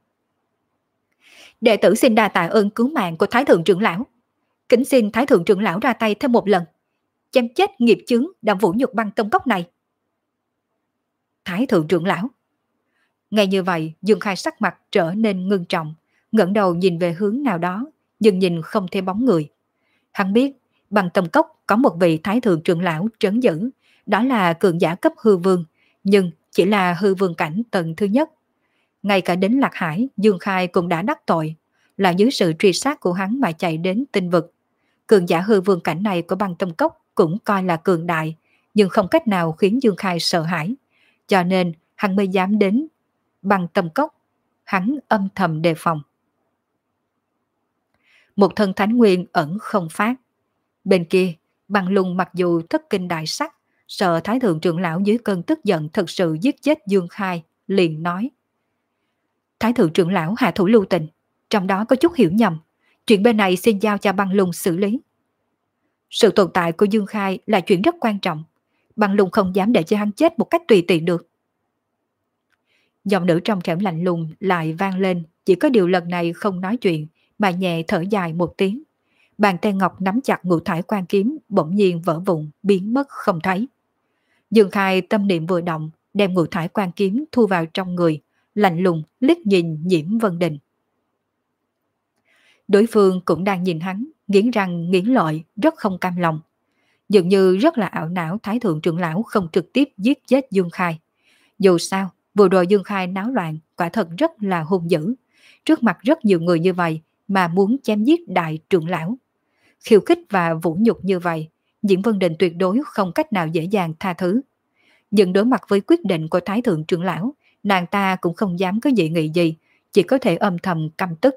S1: Đệ tử xin đa tạ ơn cứu mạng của Thái thượng trưởng lão. Kính xin Thái thượng trưởng lão ra tay thêm một lần, chém chết nghiệp chướng đã vũ nhục băng tông cốc này. Thái thượng trưởng lão. Ngay như vậy, Dương Khai sắc mặt trở nên ngưng trọng, ngẩng đầu nhìn về hướng nào đó, nhưng nhìn không thấy bóng người. Hắn biết, băng tông cốc có một vị Thái thượng trưởng lão trấn giữ, đó là cường giả cấp hư vương, nhưng chỉ là hư vương cảnh tầng thứ nhất. Ngay cả đến Lạc Hải, Dương Khai cũng đã đắc tội, là dưới sự truy sát của hắn mà chạy đến tinh vực. Cường giả hư vương cảnh này của băng tông cốc cũng coi là cường đại, nhưng không cách nào khiến Dương Khai sợ hãi, cho nên hắn mới dám đến Bằng tâm cốc, hắn âm thầm đề phòng. Một thân thánh nguyên ẩn không phát. Bên kia, Băng Lung mặc dù thất kinh đại sắc, sợ Thái thượng trưởng lão dưới cơn tức giận thật sự giết chết Dương Khai, liền nói: Thái thượng trưởng lão hạ thủ lưu tình, trong đó có chút hiểu nhầm, chuyện bên này xin giao cho Băng Lung xử lý. Sự tồn tại của Dương Khai là chuyện rất quan trọng, Băng Lung không dám để cho hắn chết một cách tùy tiện được. Giọng nữ trong trẻo lạnh lùng lại vang lên, chỉ có điều lần này không nói chuyện, mà nhẹ thở dài một tiếng. Bàn tay ngọc nắm chặt ngũ thải quan kiếm bỗng nhiên vỡ vụn, biến mất không thấy. Dương Khai tâm niệm vừa động, đem ngũ thải quan kiếm thu vào trong người, lạnh lùng liếc nhìn Nhiễm Vân Đình. Đối phương cũng đang nhìn hắn, nghiến răng nghiến lợi, rất không cam lòng. Dường như rất là ảo não Thái thượng trưởng lão không trực tiếp giết chết Dương Khai. Dù sao, vừa rồi Dương Khai náo loạn, quả thật rất là hung dữ. Trước mặt rất nhiều người như vậy mà muốn chém giết đại trưởng lão. Khiêu khích và vũ nhục như vậy, Nhiễm Vân Đình tuyệt đối không cách nào dễ dàng tha thứ. Nhưng đối mặt với quyết định của Thái thượng trưởng lão, nàng ta cũng không dám có dị nghị gì, chỉ có thể âm thầm căm tức.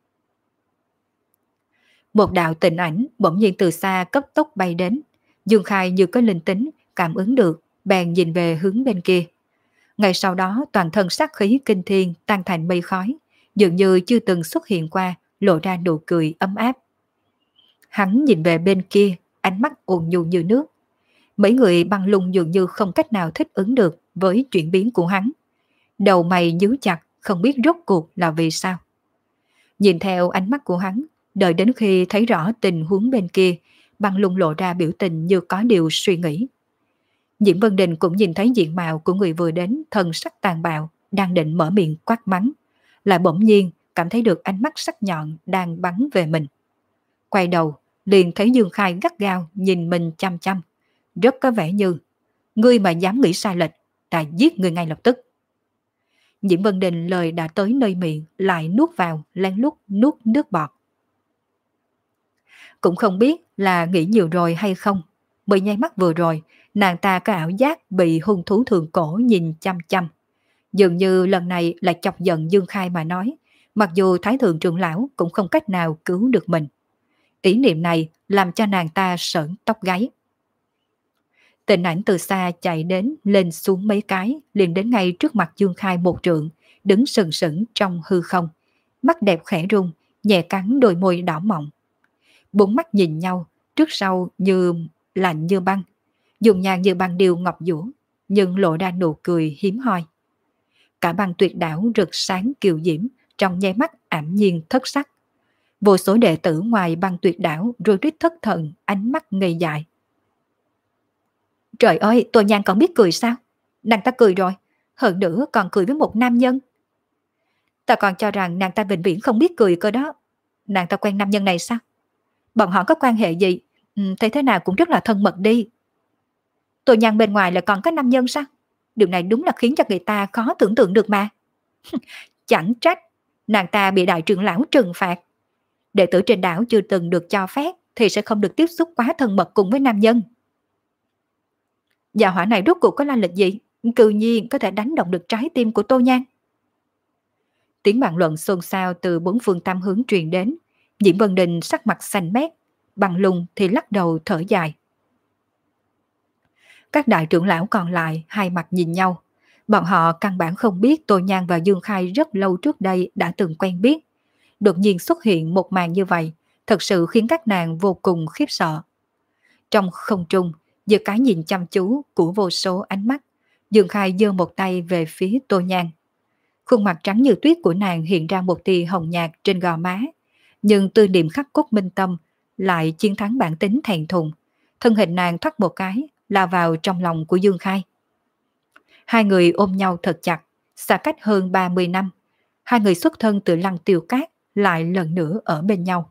S1: Một đạo tình ảnh bỗng nhiên từ xa cấp tốc bay đến. Dương Khai như có linh tính, cảm ứng được, bèn nhìn về hướng bên kia. Ngay sau đó toàn thân sát khí kinh thiên tan thành mây khói, dường như chưa từng xuất hiện qua, lộ ra nụ cười ấm áp. Hắn nhìn về bên kia, ánh mắt ôn nhu như nước. Mấy người Băng Lung dường như không cách nào thích ứng được với chuyển biến của hắn. Đầu mày nhíu chặt, không biết rốt cuộc là vì sao. Nhìn theo ánh mắt của hắn, đợi đến khi thấy rõ tình huống bên kia, Băng Lung lộ ra biểu tình như có điều suy nghĩ. Diễm Vân Đình cũng nhìn thấy diện mạo của người vừa đến, thần sắc tàn bạo, đang định mở miệng quát mắng, lại bỗng nhiên cảm thấy được ánh mắt sắc nhọn đang bắn về mình. Quay đầu, liền thấy Dương Khai gắt gao nhìn mình chăm chăm, rất có vẻ như: ngươi mà dám nghĩ sai lệch, ta giết ngươi ngay lập tức. Diễm Vân Đình lời đã tới nơi miệng, lại nuốt vào, lén lút nuốt nước bọt. Cũng không biết là nghĩ nhiều rồi hay không, bởi nháy mắt vừa rồi, nàng ta có ảo giác bị hung thú thượng cổ nhìn chăm chăm. Dường như lần này là chọc giận Dương Khai mà nói, mặc dù Thái thượng trưởng lão cũng không cách nào cứu được mình. Ý niệm này làm cho nàng ta sởn tóc gáy. Tình ảnh từ xa chạy đến, lên xuống mấy cái, liền đến ngay trước mặt Dương Khai một trượng, đứng sừng sững trong hư không. Mắt đẹp khẽ rung, nhẹ cắn đôi môi đỏ mọng. Bốn mắt nhìn nhau, trước sau như lạnh như băng, dùng nhàn như băng điêu ngọc vũ, nhưng lộ ra nụ cười hiếm hoi. Cả băng tuyệt đảo rực sáng kiều diễm, trong nháy mắt ảm nhiên thất sắc. Vô số đệ tử ngoài băng tuyệt đảo rối rít thất thần, ánh mắt ngây dại. Trời ơi, Tô Nhan còn biết cười sao? Nàng ta cười rồi, hơn nữa còn cười với một nam nhân. Ta còn cho rằng nàng ta vĩnh viễn không biết cười cơ đó. Nàng ta quen nam nhân này sao? Bọn họ có quan hệ gì? Ừ, thấy thế nào cũng rất là thân mật đi. Tô Nhan bên ngoài là còn có nam nhân sao? Điều này đúng là khiến cho người ta khó tưởng tượng được mà. Chẳng trách nàng ta bị đại trưởng lão trừng phạt. Đệ tử trên đảo chưa từng được cho phép thì sẽ không được tiếp xúc quá thân mật cùng với nam nhân. Gia hỏa này rốt cuộc có la lịch gì? Cư nhiên có thể đánh động được trái tim của Tô Nhan. Tiếng bàn luận xôn xao từ bốn phương tám hướng truyền đến. Diễm Vân Đình sắc mặt xanh mét, Băng Lung thì lắc đầu thở dài. Các đại trưởng lão còn lại hai mặt nhìn nhau. Bọn họ căn bản không biết Tô Nhan và Dương Khai rất lâu trước đây đã từng quen biết. Đột nhiên xuất hiện một màn như vậy, thật sự khiến các nàng vô cùng khiếp sợ. Trong không trung, giữa cái nhìn chăm chú của vô số ánh mắt, Dương Khai giơ một tay về phía Tô Nhan. Khuôn mặt trắng như tuyết của nàng hiện ra một tia hồng nhạt trên gò má, nhưng tư niệm khắc cốt minh tâm lại chiến thắng bản tính thẹn thùng. Thân hình nàng thoát một cái, lao vào trong lòng của Dương Khai. Hai người ôm nhau thật chặt, xa cách hơn ba mươi năm. Hai người xuất thân từ Lăng Tiêu Cát, lại lần nữa ở bên nhau.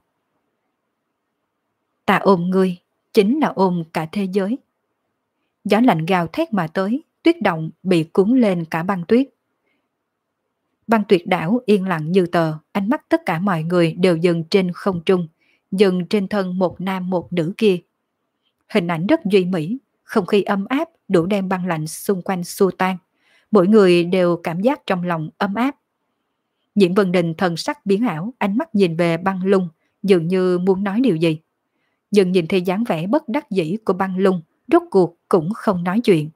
S1: Ta ôm ngươi, chính là ôm cả thế giới. Gió lạnh gào thét mà tới, tuyết động bị cuốn lên cả băng tuyết. Băng tuyệt đảo yên lặng như tờ, ánh mắt tất cả mọi người đều dừng trên không trung, dừng trên thân một nam một nữ kia. Hình ảnh rất duy mỹ, không khí ấm áp đủ đem băng lạnh xung quanh xua tan. Mỗi người đều cảm giác trong lòng ấm áp. Nhiễm Vân Đình thần sắc biến ảo, ánh mắt nhìn về Băng Lung, dường như muốn nói điều gì. Nhưng nhìn thấy dáng vẻ bất đắc dĩ của Băng Lung, rốt cuộc cũng không nói chuyện.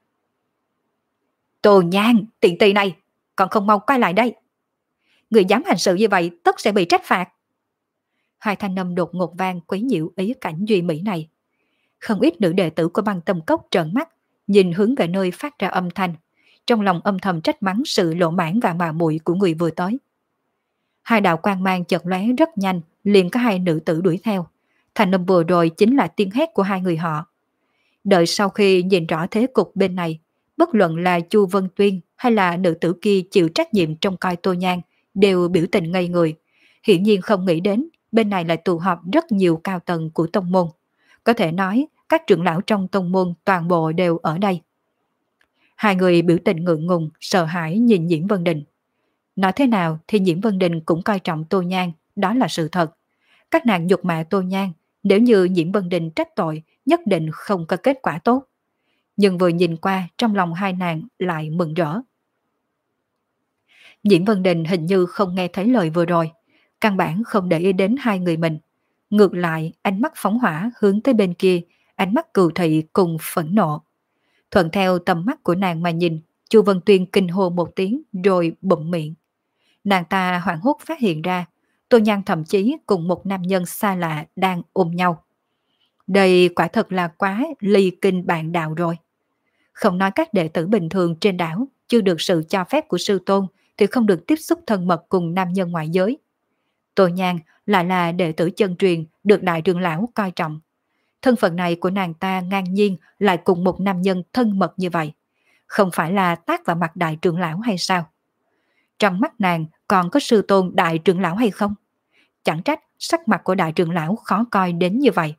S1: Tô Nhan, tiện tỳ này, còn không mau quay lại đây. Người dám hành sự như vậy tất sẽ bị trách phạt. Hai thanh âm đột ngột vang quấy nhiễu ý cảnh duy mỹ này. Không ít nữ đệ tử của Băng Tâm Cốc trợn mắt, nhìn hướng về nơi phát ra âm thanh, trong lòng âm thầm trách mắng sự lộ mãn và mạ muội của người vừa tới. Hai đạo quang mang chợt lóe rất nhanh, liền có hai nữ tử đuổi theo. Thanh âm vừa rồi chính là tiếng hét của hai người họ. Đợi sau khi nhìn rõ thế cục bên này, bất luận là Chu Vân Tuyên hay là nữ tử kia chịu trách nhiệm trong coi Tô Nhan, đều biểu tình ngây người. Hiển nhiên không nghĩ đến bên này lại tụ họp rất nhiều cao tầng của tông môn. Có thể nói các trưởng lão trong tông môn toàn bộ đều ở đây. Hai người biểu tình ngượng ngùng, sợ hãi nhìn Nhiễm Vân Đình. Nói thế nào thì Nhiễm Vân Đình cũng coi trọng Tô Nhan, đó là sự thật. Các nàng nhục mạ Tô Nhan, nếu như Nhiễm Vân Đình trách tội, nhất định không có kết quả tốt. Nhưng vừa nhìn qua, trong lòng hai nàng lại mừng rỡ. Nhiễm Vân Đình hình như không nghe thấy lời vừa rồi, căn bản không để ý đến hai người mình. Ngược lại, ánh mắt phóng hỏa hướng tới bên kia, ánh mắt cừu thị cùng phẫn nộ. Thuận theo tầm mắt của nàng mà nhìn, Chu Vân Tuyên kinh hô một tiếng rồi bụm miệng. Nàng ta hoảng hốt phát hiện ra, Tô Nhan thậm chí cùng một nam nhân xa lạ đang ôm nhau. Đây quả thật là quá ly kinh bạn đạo rồi. Không nói các đệ tử bình thường trên đảo chưa được sự cho phép của sư tôn thì không được tiếp xúc thân mật cùng nam nhân ngoại giới. Tô Nhan lại là đệ tử chân truyền được đại trưởng lão coi trọng. Thân phận này của nàng ta ngang nhiên lại cùng một nam nhân thân mật như vậy. Không phải là tác vào mặt đại trưởng lão hay sao? Trong mắt nàng còn có sư tôn đại trưởng lão hay không? Chẳng trách sắc mặt của đại trưởng lão khó coi đến như vậy.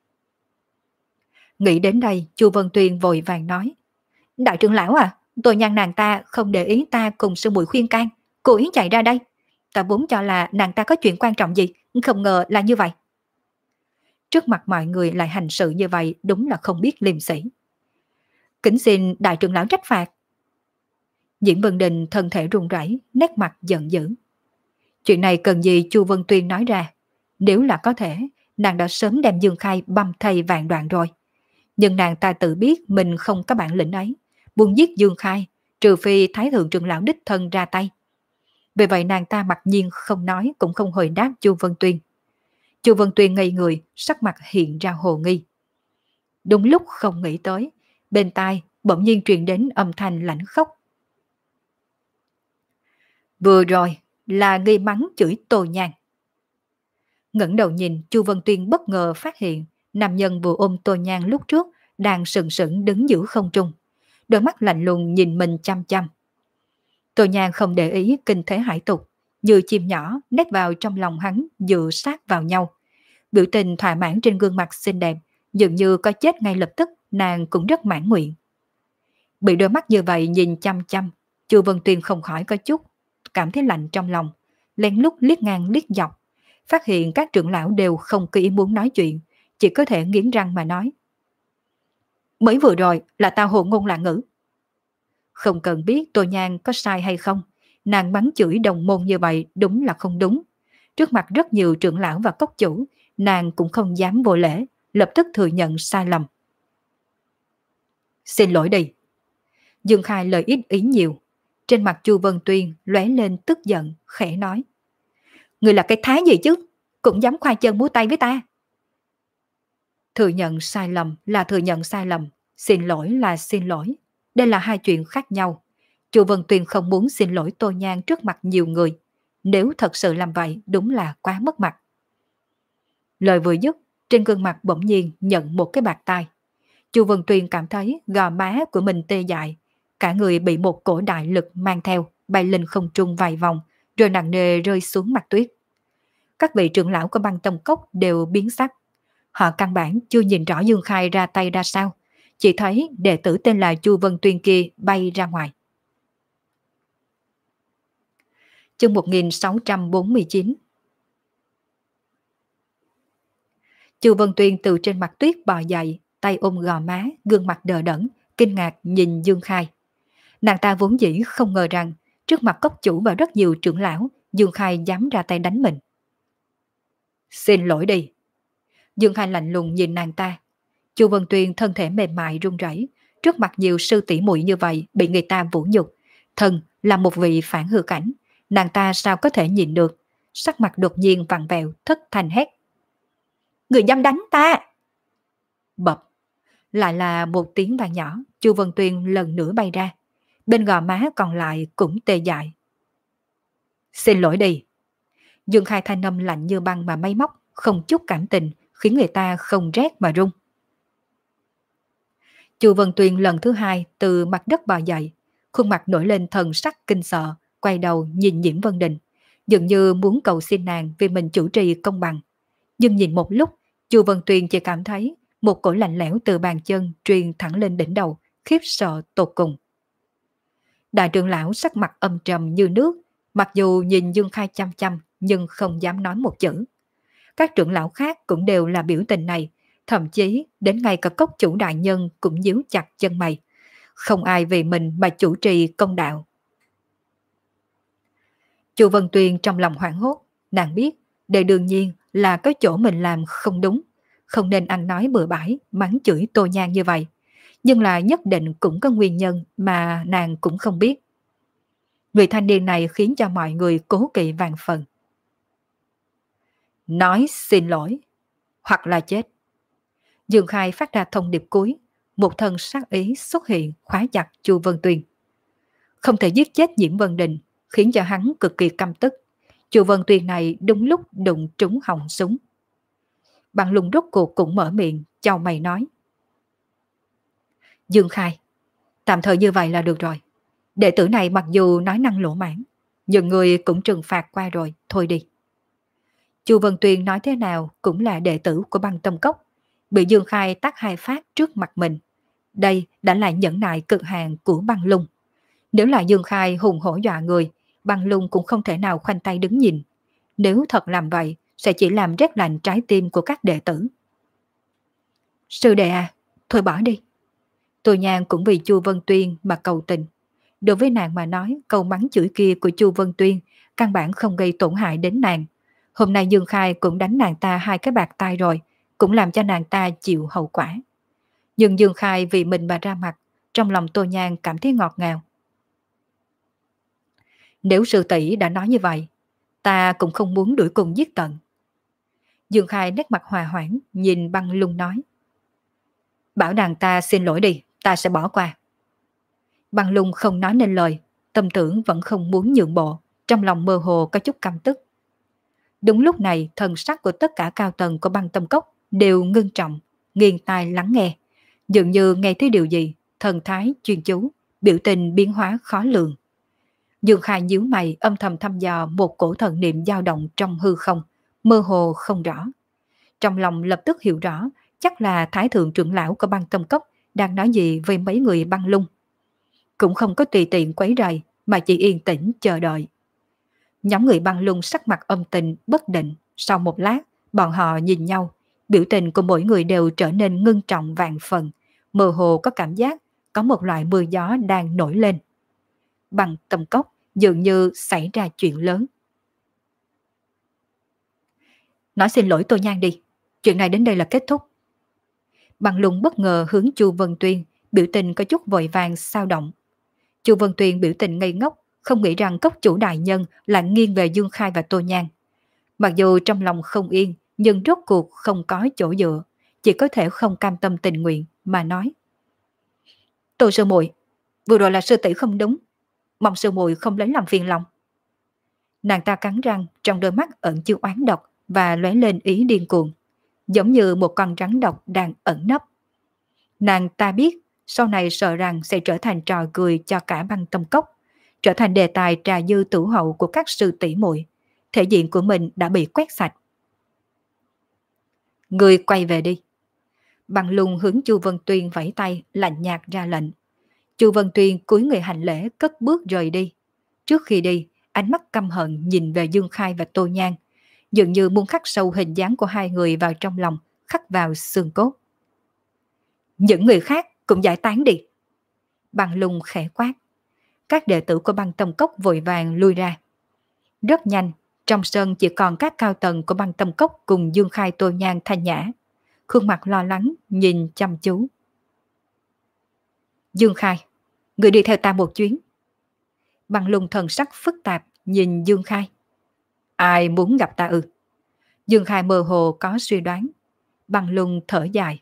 S1: Nghĩ đến đây, Chu Vân Tuyên vội vàng nói. Đại trưởng lão à, tôi Nhan nàng ta không để ý ta cùng sư muội khuyên can, cố ý chạy ra đây. Ta vốn cho là nàng ta có chuyện quan trọng gì, không ngờ là như vậy. Trước mặt mọi người lại hành sự như vậy đúng là không biết liêm sỉ. Kính xin đại trưởng lão trách phạt. Diễn Vân Đình thân thể run rẩy, nét mặt giận dữ. Chuyện này cần gì Chu Vân Tuyên nói ra. Nếu là có thể, nàng đã sớm đem Dương Khai băm thây vạn đoạn rồi. Nhưng nàng ta tự biết mình không có bản lĩnh ấy, buông giết Dương Khai, trừ phi Thái Thượng trưởng lão đích thân ra tay. Vì vậy nàng ta mặc nhiên không nói cũng không hồi đáp Chu Vân Tuyên. Chu Vân Tuyên ngây người, sắc mặt hiện ra hồ nghi. Đúng lúc không nghĩ tới, bên tai bỗng nhiên truyền đến âm thanh lãnh khốc. Vừa rồi là nghi mắng chửi Tô Nhan. Ngẩng đầu nhìn, Chu Vân Tuyên bất ngờ phát hiện nam nhân vừa ôm Tô Nhan lúc trước đang sừng sững đứng giữa không trung, đôi mắt lạnh lùng nhìn mình chăm chăm. Tô Nhan không để ý kinh thế hải tục, như chim nhỏ nép vào trong lòng hắn dựa sát vào nhau. Biểu tình thỏa mãn trên gương mặt xinh đẹp, dường như có chết ngay lập tức nàng cũng rất mãn nguyện. Bị đôi mắt như vậy nhìn chăm chăm, Chu Vân Tuyên không khỏi có chút cảm thấy lạnh trong lòng, lén lút liếc ngang liếc dọc, phát hiện các trưởng lão đều không có ý muốn nói chuyện, chỉ có thể nghiến răng mà nói. Mới vừa rồi là tao hồ ngôn loạn ngữ. Không cần biết Tô Nhan có sai hay không, nàng mắng chửi đồng môn như vậy đúng là không đúng. Trước mặt rất nhiều trưởng lão và cốc chủ, nàng cũng không dám vô lễ, lập tức thừa nhận sai lầm. Xin lỗi đi. Dương Khai lời ít ý nhiều, trên mặt Chu Vân Tuyên lóe lên tức giận, khẽ nói. Người là cái thái gì chứ, cũng dám khoai chân múa tay với ta. Thừa nhận sai lầm là thừa nhận sai lầm, xin lỗi là xin lỗi. Đây là hai chuyện khác nhau. Chu Vân Tuyên không muốn xin lỗi Tô Nhan trước mặt nhiều người. Nếu thật sự làm vậy đúng là quá mất mặt. Lời vừa dứt, trên gương mặt bỗng nhiên nhận một cái bạt tai. Chu Vân Tuyên cảm thấy gò má của mình tê dại, cả người bị một cổ đại lực mang theo, bay lên không trung vài vòng, rồi nặng nề rơi xuống mặt tuyết. Các vị trưởng lão của Băng Tâm Cốc đều biến sắc. Họ căn bản chưa nhìn rõ Dương Khai ra tay ra sao, chỉ thấy đệ tử tên là Chu Vân Tuyên kia bay ra ngoài. Chương một nghìn sáu trăm bốn mươi chín. Chu Vân Tuyên từ trên mặt tuyết bò dậy, tay ôm gò má, gương mặt đờ đẫn, kinh ngạc nhìn Dương Khai. Nàng ta vốn dĩ không ngờ rằng trước mặt cốc chủ và rất nhiều trưởng lão, Dương Khai dám ra tay đánh mình. Xin lỗi đi. Dương Khai lạnh lùng nhìn nàng ta. Chu Vân Tuyên thân thể mềm mại run rẩy, trước mặt nhiều sư tỷ muội như vậy bị người ta vũ nhục, thân là một vị phản hư cảnh, nàng ta sao có thể nhìn được, sắc mặt đột nhiên vặn vẹo, thất thanh hét. Người dám đánh ta! Bập, lại là một tiếng vang nhỏ, Chu Vân Tuyên lần nữa bay ra, bên gò má còn lại cũng tê dại. Xin lỗi đi. Dương Khai thanh âm lạnh như băng mà máy móc, không chút cảm tình, khiến người ta không rét mà run. Chu Vân Tuyên lần thứ hai từ mặt đất bò dậy, khuôn mặt nổi lên thần sắc kinh sợ, quay đầu nhìn Nhiễm Vân Đình, dường như muốn cầu xin nàng vì mình chủ trì công bằng. Nhưng nhìn một lúc, Chu Vân Tuyên chỉ cảm thấy một cổ lạnh lẽo từ bàn chân truyền thẳng lên đỉnh đầu, khiếp sợ tột cùng. Đại trưởng lão sắc mặt âm trầm như nước, mặc dù nhìn Dương Khai chăm chăm nhưng không dám nói một chữ. Các trưởng lão khác cũng đều là biểu tình này, thậm chí đến ngay cả cốc chủ đại nhân cũng nhíu chặt chân mày. Không ai vì mình mà chủ trì công đạo. Chu Vân Tuyên trong lòng hoảng hốt, nàng biết đây đương nhiên là có chỗ mình làm không đúng, không nên ăn nói bừa bãi, mắng chửi Tô Nhan như vậy. Nhưng là nhất định cũng có nguyên nhân mà nàng cũng không biết. Người thanh niên này khiến cho mọi người cố kỵ vạn phần. Nói xin lỗi, hoặc là chết. Dương Khai phát ra thông điệp cuối, một thân sát ý xuất hiện khóa chặt Chu Vân Tuyên. Không thể giết chết Nhiễm Vân Đình, khiến cho hắn cực kỳ căm tức. Chu Vân Tuyên này đúng lúc đụng trúng họng súng. Bằng lùng rốt cuộc cũng mở miệng, chau mày nói. Dương Khai, tạm thời như vậy là được rồi. Đệ tử này mặc dù nói năng lỗ mãn, nhưng người cũng trừng phạt qua rồi, thôi đi. Chu Vân Tuyên nói thế nào cũng là đệ tử của Băng Tâm Cốc, bị Dương Khai tát hai phát trước mặt mình. Đây đã là nhẫn nại cực hạn của Băng Lung. Nếu là Dương Khai hùng hổ dọa người, Băng Lung cũng không thể nào khoanh tay đứng nhìn. Nếu thật làm vậy, sẽ chỉ làm rét lạnh trái tim của các đệ tử. Sư đệ à, thôi bỏ đi. Tô Nhan cũng vì Chu Vân Tuyên mà cầu tình. Đối với nàng mà nói, câu mắng chửi kia của Chu Vân Tuyên căn bản không gây tổn hại đến nàng. Hôm nay Dương Khai cũng đánh nàng ta hai cái bạt tay rồi, cũng làm cho nàng ta chịu hậu quả. Nhưng Dương Khai vì mình mà ra mặt, trong lòng Tô Nhan cảm thấy ngọt ngào. Nếu sư tỷ đã nói như vậy, ta cũng không muốn đuổi cùng giết tận. Dương Khai nét mặt hòa hoãn, nhìn Băng Lung nói. Bảo nàng ta xin lỗi đi, ta sẽ bỏ qua. Băng Lung không nói nên lời, tâm tưởng vẫn không muốn nhượng bộ, trong lòng mơ hồ có chút căm tức. Đúng lúc này, thần sắc của tất cả cao tầng của Băng Tâm Cốc đều ngưng trọng, nghiêng tai lắng nghe. Dường như nghe thấy điều gì, thần thái chuyên chú, biểu tình biến hóa khó lường. Dương Khai nhíu mày âm thầm thăm dò một cổ thần niệm dao động trong hư không, mơ hồ không rõ. Trong lòng lập tức hiểu rõ, chắc là Thái thượng trưởng lão của Băng Tâm Cốc đang nói gì với mấy người Băng Lung. Cũng không có tùy tiện quấy rầy, mà chỉ yên tĩnh chờ đợi. Nhóm người Băng Lung sắc mặt âm tình, bất định. Sau một lát, bọn họ nhìn nhau, biểu tình của mỗi người đều trở nên ngưng trọng vạn phần, mơ hồ có cảm giác có một loại mưa gió đang nổi lên. Băng Tâm Cốc dường như xảy ra chuyện lớn. Nói xin lỗi Tô Nhan đi, chuyện này đến đây là kết thúc. Băng Lung bất ngờ hướng Chu Vân Tuyên, biểu tình có chút vội vàng sao động. Chu Vân Tuyên biểu tình ngây ngốc, không nghĩ rằng cốc chủ đại nhân lại nghiêng về Dương Khai và Tô Nhan. Mặc dù trong lòng không yên, nhưng rốt cuộc không có chỗ dựa, chỉ có thể không cam tâm tình nguyện mà nói. Tô sư muội, vừa rồi là sư tỷ không đúng, mong sư muội không lấy làm phiền lòng. Nàng ta cắn răng, trong đôi mắt ẩn chứa oán độc và lóe lên ý điên cuồng, giống như một con rắn độc đang ẩn nấp. Nàng ta biết sau này sợ rằng sẽ trở thành trò cười cho cả Băng Tâm Cốc, trở thành đề tài trà dư tửu hậu của các sư tỷ muội. Thể diện của mình đã bị quét sạch. Người quay về đi. Băng Lung hướng Chu Vân Tuyên vẫy tay, lạnh nhạt ra lệnh. Chu Vân Tuyên cúi người hành lễ, cất bước rời đi. Trước khi đi, ánh mắt căm hận nhìn về Dương Khai và Tô Nhan, dường như muốn khắc sâu hình dáng của hai người vào trong lòng, khắc vào xương cốt. Những người khác cũng giải tán đi. Băng Lung khẽ quát. Các đệ tử của băng tâm cốc vội vàng lui ra. Rất nhanh, trong sân chỉ còn các cao tầng của băng tâm cốc cùng Dương Khai, Tô Nhan, Thanh Nhã. Khuôn mặt lo lắng, nhìn chăm chú. Dương Khai, người đi theo ta một chuyến. Băng Lung thần sắc phức tạp, nhìn Dương Khai. Ai muốn gặp ta ư? Dương Khai mơ hồ có suy đoán. Băng Lung thở dài.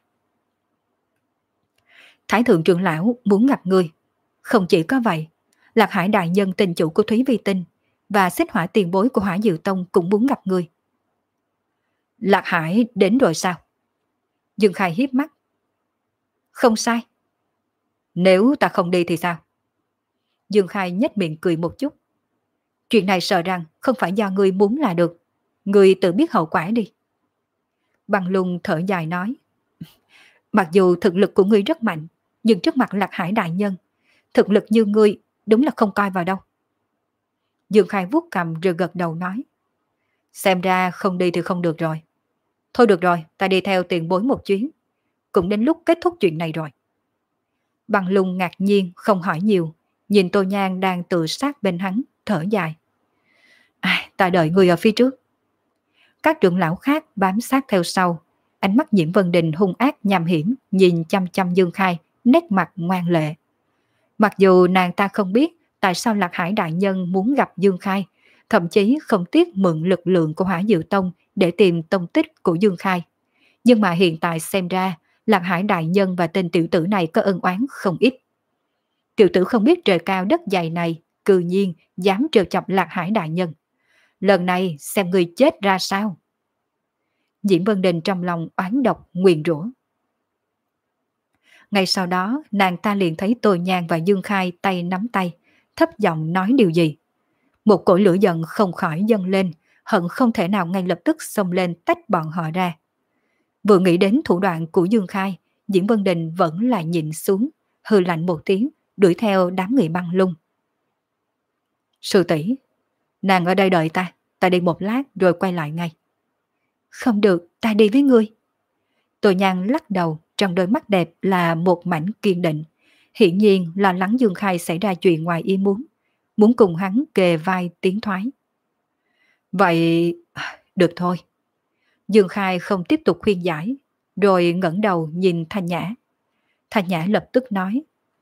S1: Thái thượng trưởng lão muốn gặp ngươi. Không chỉ có vậy, Lạc Hải đại nhân tình chủ của Thúy Vi Tinh và Xích Hỏa tiền bối của Hỏa Diệu Tông cũng muốn gặp ngươi. Lạc Hải đến rồi sao? Dương Khai hiếp mắt. Không sai. Nếu ta không đi thì sao? Dương Khai nhếch miệng cười một chút. Chuyện này sợ rằng không phải do ngươi muốn là được. Ngươi tự biết hậu quả đi. Băng Lung thở dài nói. Mặc dù thực lực của ngươi rất mạnh, nhưng trước mặt Lạc Hải đại nhân, thực lực như ngươi đúng là không coi vào đâu. Dương Khai vuốt cằm rồi gật đầu nói. Xem ra không đi thì không được rồi. Thôi được rồi, ta đi theo tiền bối một chuyến. Cũng đến lúc kết thúc chuyện này rồi. Băng Lung ngạc nhiên không hỏi nhiều, nhìn Tô Nhan đang tự sát bên hắn, thở dài. À, ta đợi người ở phía trước. Các trưởng lão khác bám sát theo sau. Ánh mắt Nhiễm Vân Đình hung ác nham hiểm, nhìn chăm chăm Dương Khai, nét mặt ngoan lệ. Mặc dù nàng ta không biết tại sao Lạc Hải đại nhân muốn gặp Dương Khai, thậm chí không tiếc mượn lực lượng của Hỏa Diệu Tông để tìm tông tích của Dương Khai. Nhưng mà hiện tại xem ra, Lạc Hải đại nhân và tên tiểu tử này có ân oán không ít. Tiểu tử không biết trời cao đất dày này, cư nhiên dám trêu chọc Lạc Hải đại nhân. Lần này xem người chết ra sao. Diễm Vân Đình trong lòng oán độc nguyền rủa. Ngay sau đó, nàng ta liền thấy Tô Nhan và Dương Khai tay nắm tay, thấp giọng nói điều gì. Một cỗ lửa giận không khỏi dâng lên, hận không thể nào ngay lập tức xông lên tách bọn họ ra. Vừa nghĩ đến thủ đoạn của Dương Khai, Diễm Vân Đình vẫn là nhịn xuống, hừ lạnh một tiếng, đuổi theo đám người Băng Lung. Sư tỷ, nàng ở đây đợi ta, ta đi một lát rồi quay lại ngay. Không được, ta đi với ngươi. Tô Nhan lắc đầu, trong đôi mắt đẹp là một mảnh kiên định. Hiển nhiên lo lắng Dương Khai xảy ra chuyện ngoài ý muốn, muốn cùng hắn kề vai tiến thoái. Vậy, được thôi. Dương Khai không tiếp tục khuyên giải, rồi ngẩng đầu nhìn Thanh Nhã. Thanh Nhã lập tức nói.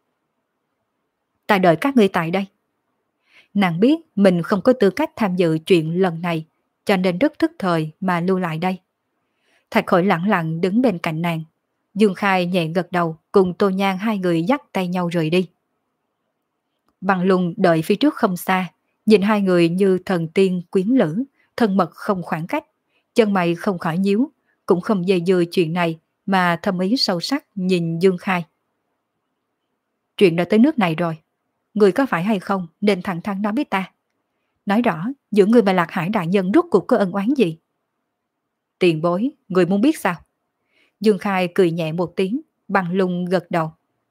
S1: Ta đợi các ngươi tại đây. Nàng biết mình không có tư cách tham dự chuyện lần này, cho nên rất thức thời mà lưu lại đây. Thạch Khởi lặng lặng đứng bên cạnh nàng. Dương Khai nhẹ gật đầu, cùng Tô Nhan hai người dắt tay nhau rời đi. Băng Lung đợi phía trước không xa, nhìn hai người như thần tiên quyến lữ, thân mật không khoảng cách, chân mày không khỏi nhíu, cũng không dây dưa chuyện này mà thâm ý sâu sắc nhìn Dương Khai. Chuyện đã tới nước này rồi, người có phải hay không nên thẳng thắn nói với ta. Nói rõ giữa người và Lạc Hải đại nhân rốt cuộc có ân oán gì? Tiền bối, người muốn biết sao? Dương Khai cười nhẹ một tiếng, Băng Lung gật đầu.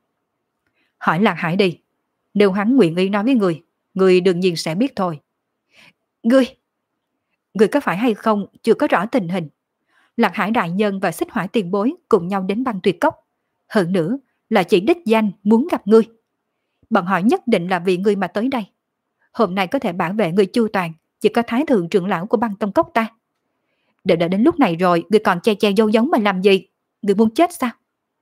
S1: Hỏi Lạc Hải đi, nếu hắn nguyện ý nói với người, người đương nhiên sẽ biết thôi. Ngươi, người có phải hay không chưa có rõ tình hình. Lạc Hải đại nhân và Xích Hỏa tiền bối cùng nhau đến Băng Tuyệt Cốc. Hơn nữa là chỉ đích danh muốn gặp ngươi. Bọn họ nhất định là vì ngươi mà tới đây. Hôm nay có thể bảo vệ ngươi chu toàn, chỉ có Thái thượng trưởng lão của Băng Tông Cốc ta. Đợi đã đến lúc này rồi, ngươi còn che che giấu giấu mà làm gì? Ngươi muốn chết sao?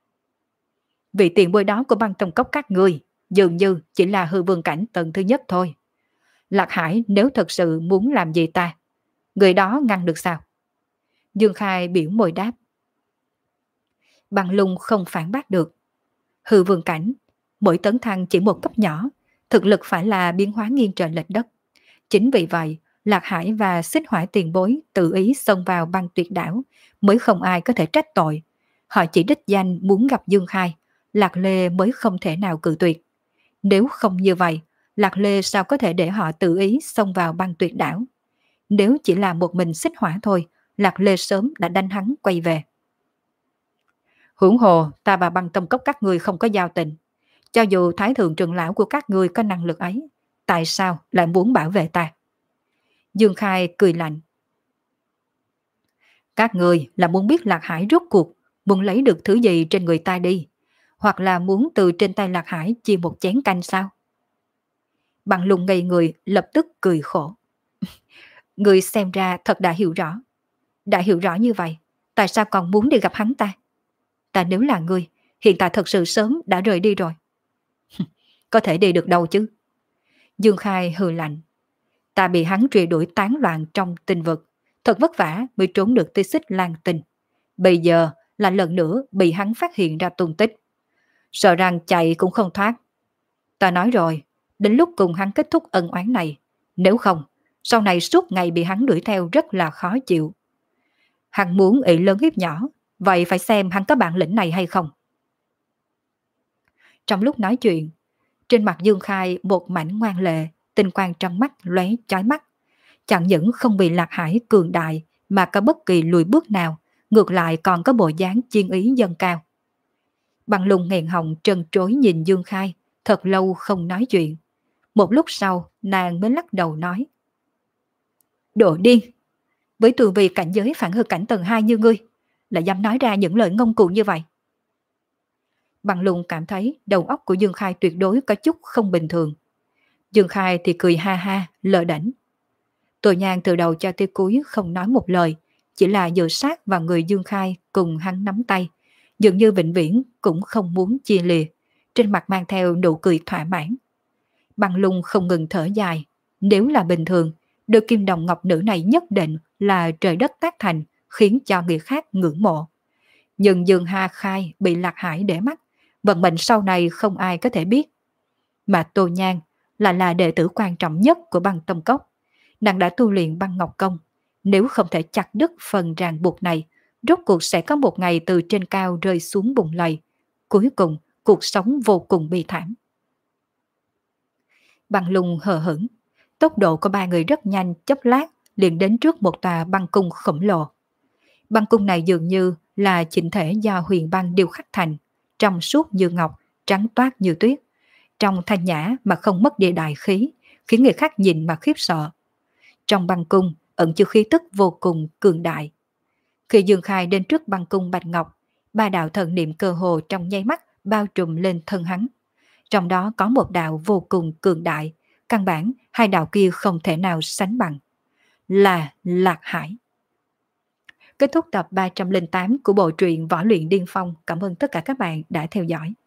S1: Vị tiền bối đó của Băng Tông Cốc các ngươi dường như chỉ là hư vương cảnh tầng thứ nhất thôi. Lạc Hải nếu thật sự muốn làm gì ta, người đó ngăn được sao? Dương Khai biểu môi đáp. Băng Lung không phản bác được. Hư vương cảnh, mỗi tấn thăng chỉ một cấp nhỏ, thực lực phải là biến hóa nghiêng trời lệch đất. Chính vì vậy, Lạc Hải và Xích Hỏa tiền bối tự ý xông vào Băng Tuyệt đảo, mới không ai có thể trách tội. Họ chỉ đích danh muốn gặp Dương Khai, Lạc Lê mới không thể nào cự tuyệt. Nếu không như vậy, Lạc Lê sao có thể để họ tự ý xông vào Băng Tuyệt đảo? Nếu chỉ là một mình Xích Hỏa thôi, Lạc Lê sớm đã đánh hắn quay về. Huống hồ, ta và Băng Tông Cốc các ngươi không có giao tình. Cho dù Thái thượng trưởng lão của các ngươi có năng lực ấy, tại sao lại muốn bảo vệ ta? Dương Khai cười lạnh. Các ngươi là muốn biết Lạc Hải rốt cuộc muốn lấy được thứ gì trên người ta đi, hoặc là muốn từ trên tay Lạc Hải chia một chén canh sao? Bằng Lùng ngây người lập tức cười khổ. Người xem ra thật đã hiểu rõ. Đã hiểu rõ như vậy, tại sao còn muốn đi gặp hắn ta? Ta nếu là ngươi, hiện tại thật sự sớm đã rời đi rồi. Có thể đi được đâu chứ? Dương Khai hừ lạnh. Ta bị hắn truy đuổi tán loạn trong tinh vực, thật vất vả mới trốn được tới Xích Lan Tinh. Bây giờ là lần nữa bị hắn phát hiện ra tung tích. Sợ rằng chạy cũng không thoát. Ta nói rồi, đến lúc cùng hắn kết thúc ân oán này. Nếu không, sau này suốt ngày bị hắn đuổi theo rất là khó chịu. Hắn muốn ỷ lớn hiếp nhỏ, vậy phải xem hắn có bản lĩnh này hay không. Trong lúc nói chuyện, trên mặt Dương Khai một mảnh ngoan lệ, tinh quang trong mắt lóe chói mắt. Chẳng những không bị Lạc Hải cường đại mà có bất kỳ lùi bước nào, ngược lại còn có bộ dáng chiên ý dâng cao. Bằng Lùng nghẹn họng trân trối nhìn Dương Khai, thật lâu không nói chuyện. Một lúc sau, nàng mới lắc đầu nói. Đồ điên! Với tu vi cảnh giới phản hư cảnh tầng hai như ngươi, là dám nói ra những lời ngông cuồng như vậy. Bằng Lùng cảm thấy đầu óc của Dương Khai tuyệt đối có chút không bình thường. Dương Khai thì cười ha ha, lờ đễnh. Tô Nhan từ đầu cho tới cuối không nói một lời, chỉ là dựa sát vào người Dương Khai cùng hắn nắm tay, dường như vĩnh viễn cũng không muốn chia lìa, trên mặt mang theo nụ cười thỏa mãn. Bằng Lùng không ngừng thở dài, nếu là bình thường, đôi kim đồng ngọc nữ này nhất định là trời đất tác thành, khiến cho người khác ngưỡng mộ. Nhưng Dương Ha Khai bị Lạc Hải để mắt, vận mệnh sau này không ai có thể biết. Mà Tô Nhan lại là đệ tử quan trọng nhất của Băng Tâm Cốc. Nàng đã tu luyện băng ngọc công, nếu không thể chặt đứt phần ràng buộc này, rốt cuộc sẽ có một ngày từ trên cao rơi xuống bùn lầy. Cuối cùng, cuộc sống vô cùng bi thảm. Bằng Lùng hờ hững, tốc độ của ba người rất nhanh, chốc lát liền đến trước một tòa băng cung khổng lồ. Băng cung này dường như là chỉnh thể do huyền băng điêu khắc thành, trong suốt như ngọc, trắng toát như tuyết. Trong thanh nhã mà không mất đi đại khí, khiến người khác nhìn mà khiếp sợ. Trong băng cung ẩn chứa khí tức vô cùng cường đại. Khi Dương Khai đến trước băng cung bạch ngọc, ba đạo thần niệm cơ hồ trong nháy mắt bao trùm lên thân hắn. Trong đó có một đạo vô cùng cường đại, căn bản hai đạo kia không thể nào sánh bằng. Là Lạc Hải. Kết thúc tập ba trăm lẻ tám của bộ truyện Võ Luyện Điên Phong. Cảm ơn tất cả các bạn đã theo dõi.